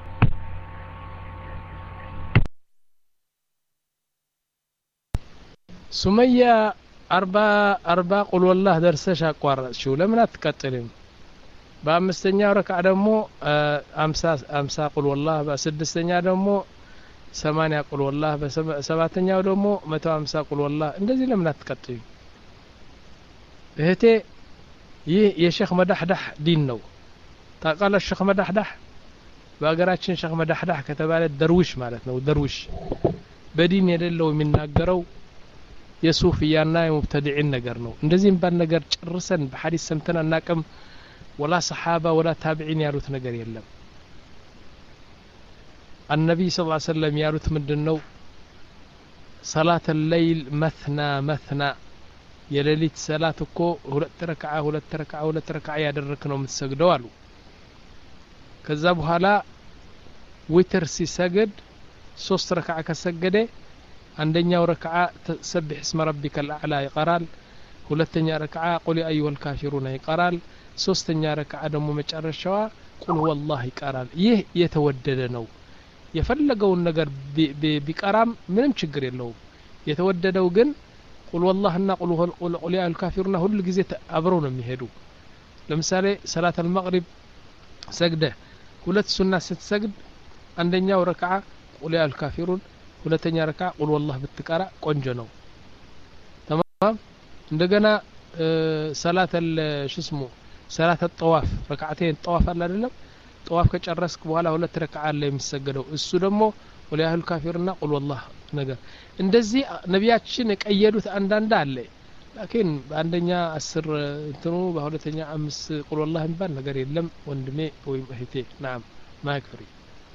ሱመያ አርባ አርባ ቁል ወላህ ደርሰሽ አቋረጥሽው ለምን አትቀጥልም በአምስተኛው ረካዓ ደግሞ አምሳ አምሳ ቁል ወላህ በስድስተኛ ደግሞ ሰማንያ ቁል ወላህ በሰባተኛው ደግሞ መቶ ሃምሳ ቁል ወላህ እንደዚህ ለምን አትቀጥይም እህቴ ይህ የሼክ መዳህዳህ ዲን ነው ታውቃለህ ሼክ መዳህዳህ በአገራችን ሼክ መዳህዳህ ከተባለ ደርዊሽ ማለት ነው ደርዊሽ በዲን የሌለው የሚናገረው የሱፊያና የሙብተዲዒን ነገር ነው እንደዚህ እንባል ነገር ጭርሰን በሐዲስ ሰምተን አናቅም ወላ ሰሃባ ወላ ታቢዒን ያሉት ነገር የለም النبي صلى الله عليه وسلم ያሉት ምንድነው صلاه الليل مثنى مثنى የሌሊት ሰላት እኮ ሁለት ረካዓ ሁለት ረካዓ ሁለት ረካዓ ያደረክ ነው የምትሰግደው አሉ ከዛ በኋላ ዊትር ሲሰግድ ሶስት ረካዓ ከሰገደ አንደኛው ረካዓ ተሰብህ اسم ربك الاعلى ይቀራል ሁለተኛ ረካዓ ቁል ያ አዩሀል ካፊሩን ይቀራል ሶስተኛ ረካዓ ደግሞ መጨረሻዋ ቁል ወላሂ ይቀራል ይህ የተወደደ ነው የፈለገውን ነገር ቢቀራም ምንም ችግር የለውም የተወደደው ግን ቁል ወላሂና ቁል ቁል ያ አዩሀል ካፊሩን ሁሉ ጊዜ አብረው ነው የሚሄዱ ለምሳሌ ሰላት المغرب ሰግደ ሁለት ሱና ስትሰግድ አንደኛው ረካዓ ቁል ያ አዩሀል ካፊሩን ሁለተኛ ረካዓ ቁል ወላህ ብትቀራ ቆንጆ ነው تمام እንደገና ሰላት الشسمو ሰላት الطواف ረካዓተን طواف አለ አይደለም طواف ከጨረስክ በኋላ ሁለት ረካዓ አለ የሚሰገደው እሱ ደግሞ ቁል ያ አዩሀል ካፊሩንና ቁል ወላህ ነገር እንደዚህ ነቢያችን የቀየዱት አንዳንድ አለ ላኪን በአንደኛ አስር እንትኑ በሁለተኛ አምስት ቁል ወላህ እንባል ነገር የለም ወንድሜ ወይም እህቴ نعم ማይክ ፍሪ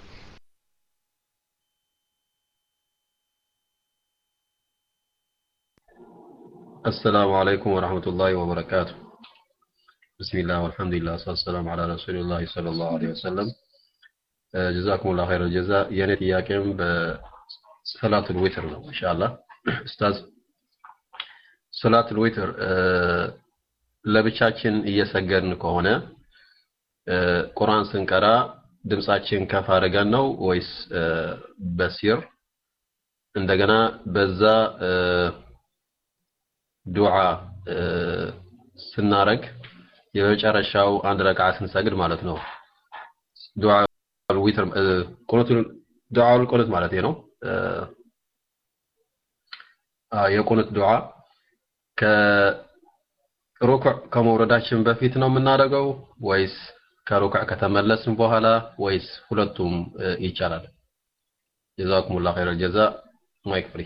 السلام عليكم ورحمة الله وبركاته بسم الله والحمد لله والصلاة والسلام على رسول الله صلى الله عليه وسلم جزاكم الله خير الجزاء يعني تياكم بصلاة الوتر إن شاء الله أستاذ صلاة الوتر لبشاكين እየሰገድን ከሆነ ቁርአን ስንቀራ ድምጻችን ከፍ አድርገን ነው ወይስ በሲር እንደገና በዛ ዱዓ ስናረግ የመጨረሻው አንድ ረካዓ ስንሰግድ ማለት ነው ዱዓ الوتر ቁኑት ዱዓ الቁኑት ማለት ነው የቁኑት ዱዓ ከሩኩዕ ከመውረዳችን በፊት ነው የምናደርገው ወይስ ከሩኩዕ ከተመለስን በኋላ ወይስ ሁለቱም ይቻላል جزاكم الله خير الجزاء ማይክ ፍሪ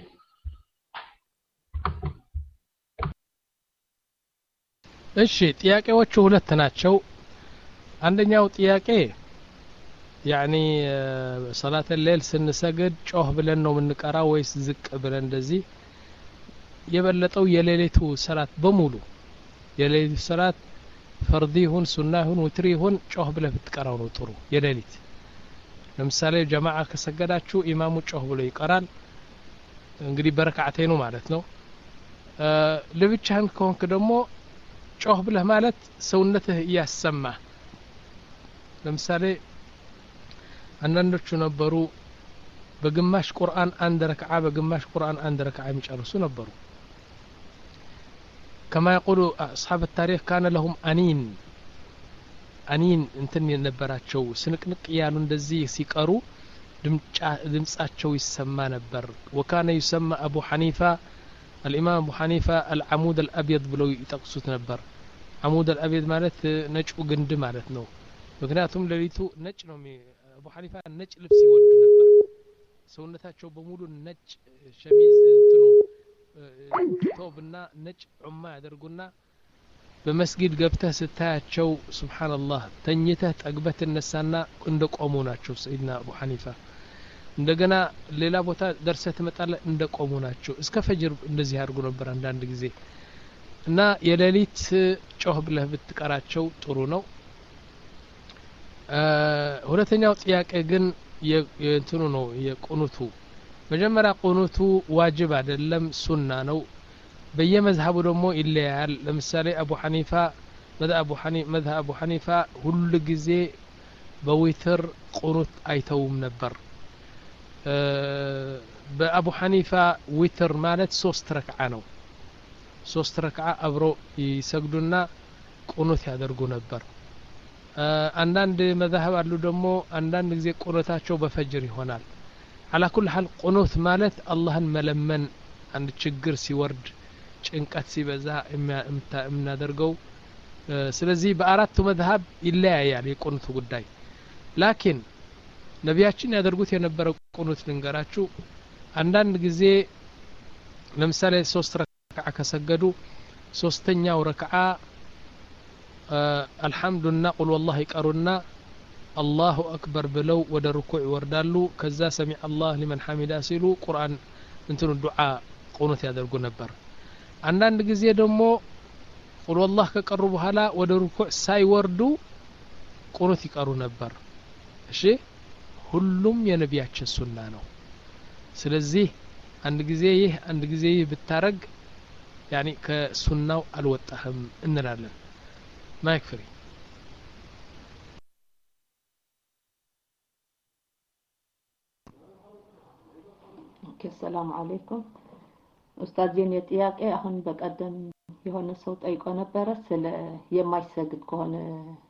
እሺ ጥያቄዎቹ ሁለት ናቸው አንደኛው ጥያቄ يعني صلاه الليل ስንሰግድ ጮህ ብለን ነው የምንቀራው ወይስ ዝቅ ብለን እንደዚህ የበለጠው የሌሊቱ ሰላት በሙሉ የሌሊቱ ሰላት ፈርዲ ይሁን ሱና ይሁን ወትሪ ይሁን ጮህ ብለህ ብትቀራው ነው ጥሩ የሌሊት ለምሳሌ ጀማዓ ከሰገዳችሁ ኢማሙ ጮህ ብሎ ይቀራል እንግዲህ በረካዓተይኑ ማለት ነው ለብቻህን ከሆንክ ደግሞ ጮህ ብለህ ማለት ሰውነትህ ያሰማ ለምሳሌ አንዳንዶቹ ነበሩ በግማሽ ቁርአን አንድ ረካዓ በግማሽ ቁርአን አንድ ረካዓ የሚጨርሱ ነበሩ كما يقول أصحاب التاريخ كان لهم أنين አኒን እንትን የነበራቸው ስንቅንቅ ያሉ እንደዚህ ሲቀሩ ድምጻቸው ይሰማ ነበር وكان يسمى ابو حنيفه الامام ابو حنيفه العمود الابيض ብለው ይጠቅሱት ነበር عمود الابيض ማለት ነጭ ግንድ ማለት ነው ምክንያቱም ለሊቱ ነጭ ነው አቡ ሐኒፋ ነጭ ልብስ ይወዱ ነበር ሰውነታቸው በሙሉ ነጭ ሸሚዝ እንትኑ ቶብና ነጭ ዑማ ያደርጉና በመስጊድ ገብተህ ስታያቸው ሱብሃንአላህ ተኝተህ ጠግበት ተነሳና እንደቆሙ ናቸው ሰይድና አቡ ሐኒፋ እንደገና ሌላ ቦታ ደርሰህ ትመጣለህ እንደቆሙ ናቸው እስከ ፈጅር እንደዚህ ያርጉ ነበር አንዳንድ ጊዜ እና የሌሊት ጮህ ብለህ ብትቀራቸው ጥሩ ነው ሁለተኛው ጥያቄ ግን የእንትኑ ነው የቁኑቱ መጀመሪያ ቁኑቱ ዋጅብ አይደለም ሱና ነው በየመዝሐቡ ደግሞ ይለያል ለምሳሌ አቡ ሐኒፋ መذهب አቡ ሐኒፋ መذهب አቡ ሐኒፋ ሁሉ ጊዜ በዊትር ቁኑት አይተውም ነበር በአቡ ሐኒፋ ዊትር ማለት ሶስት ረክዓ ነው ሶስት ረክዓ አብሮ ይሰግዱና ቁኑት ያደርጉ ነበር አንዳንድ መذهب አሉ ደግሞ አንዳንድ ጊዜ ቁኑታቸው በፈጅር ይሆናል على كل حال ቁኑት ማለት አላህን መለመን አንድ ችግር ሲወርድ ጭንቀት ሲበዛ የምናደርገው ስለዚህ በአራቱ መذهب ይለያያል የቁኑት ጉዳይ ላኪን ነቢያችን ያደርጉት የነበረው ቁኑት ልንገራችሁ አንዳንድ ጊዜ ለምሳሌ ሶስት ረክዓ ከሰገዱ ሶስተኛው ረክዓ አልহামዱሊላህ ቁል والله ይቀሩና አላሁ አክበር ብለው ወደ ሩኩዕ ይወርዳሉ ከዛ ሰሚዕ አላህ ሊመን ሐሚዳ ሲሉ ቁርአን እንትኑ ዱዓ ቁኑት ያደርጉ ነበር አንዳንድ ጊዜ ደግሞ ቁል والله ከቀሩ በኋላ ወደ ሩኩዕ ሳይወርዱ ቁኑት ይቀሩ ነበር እሺ ሁሉም የነቢያችን ሱና ነው ስለዚህ አንድ ጊዜ ይህ አንድ ጊዜ ይህ ብታረግ ያኒ ከሱናው አልወጣህም እንላለን ማይክፍሪ
ኦኬ ሰላም አለይኩም ኡስታዝ የኔ ጥያቄ አሁን በቀደም የሆነ ሰው ጠይቆ ነበረ ስለ የማይሰግድ ከሆነ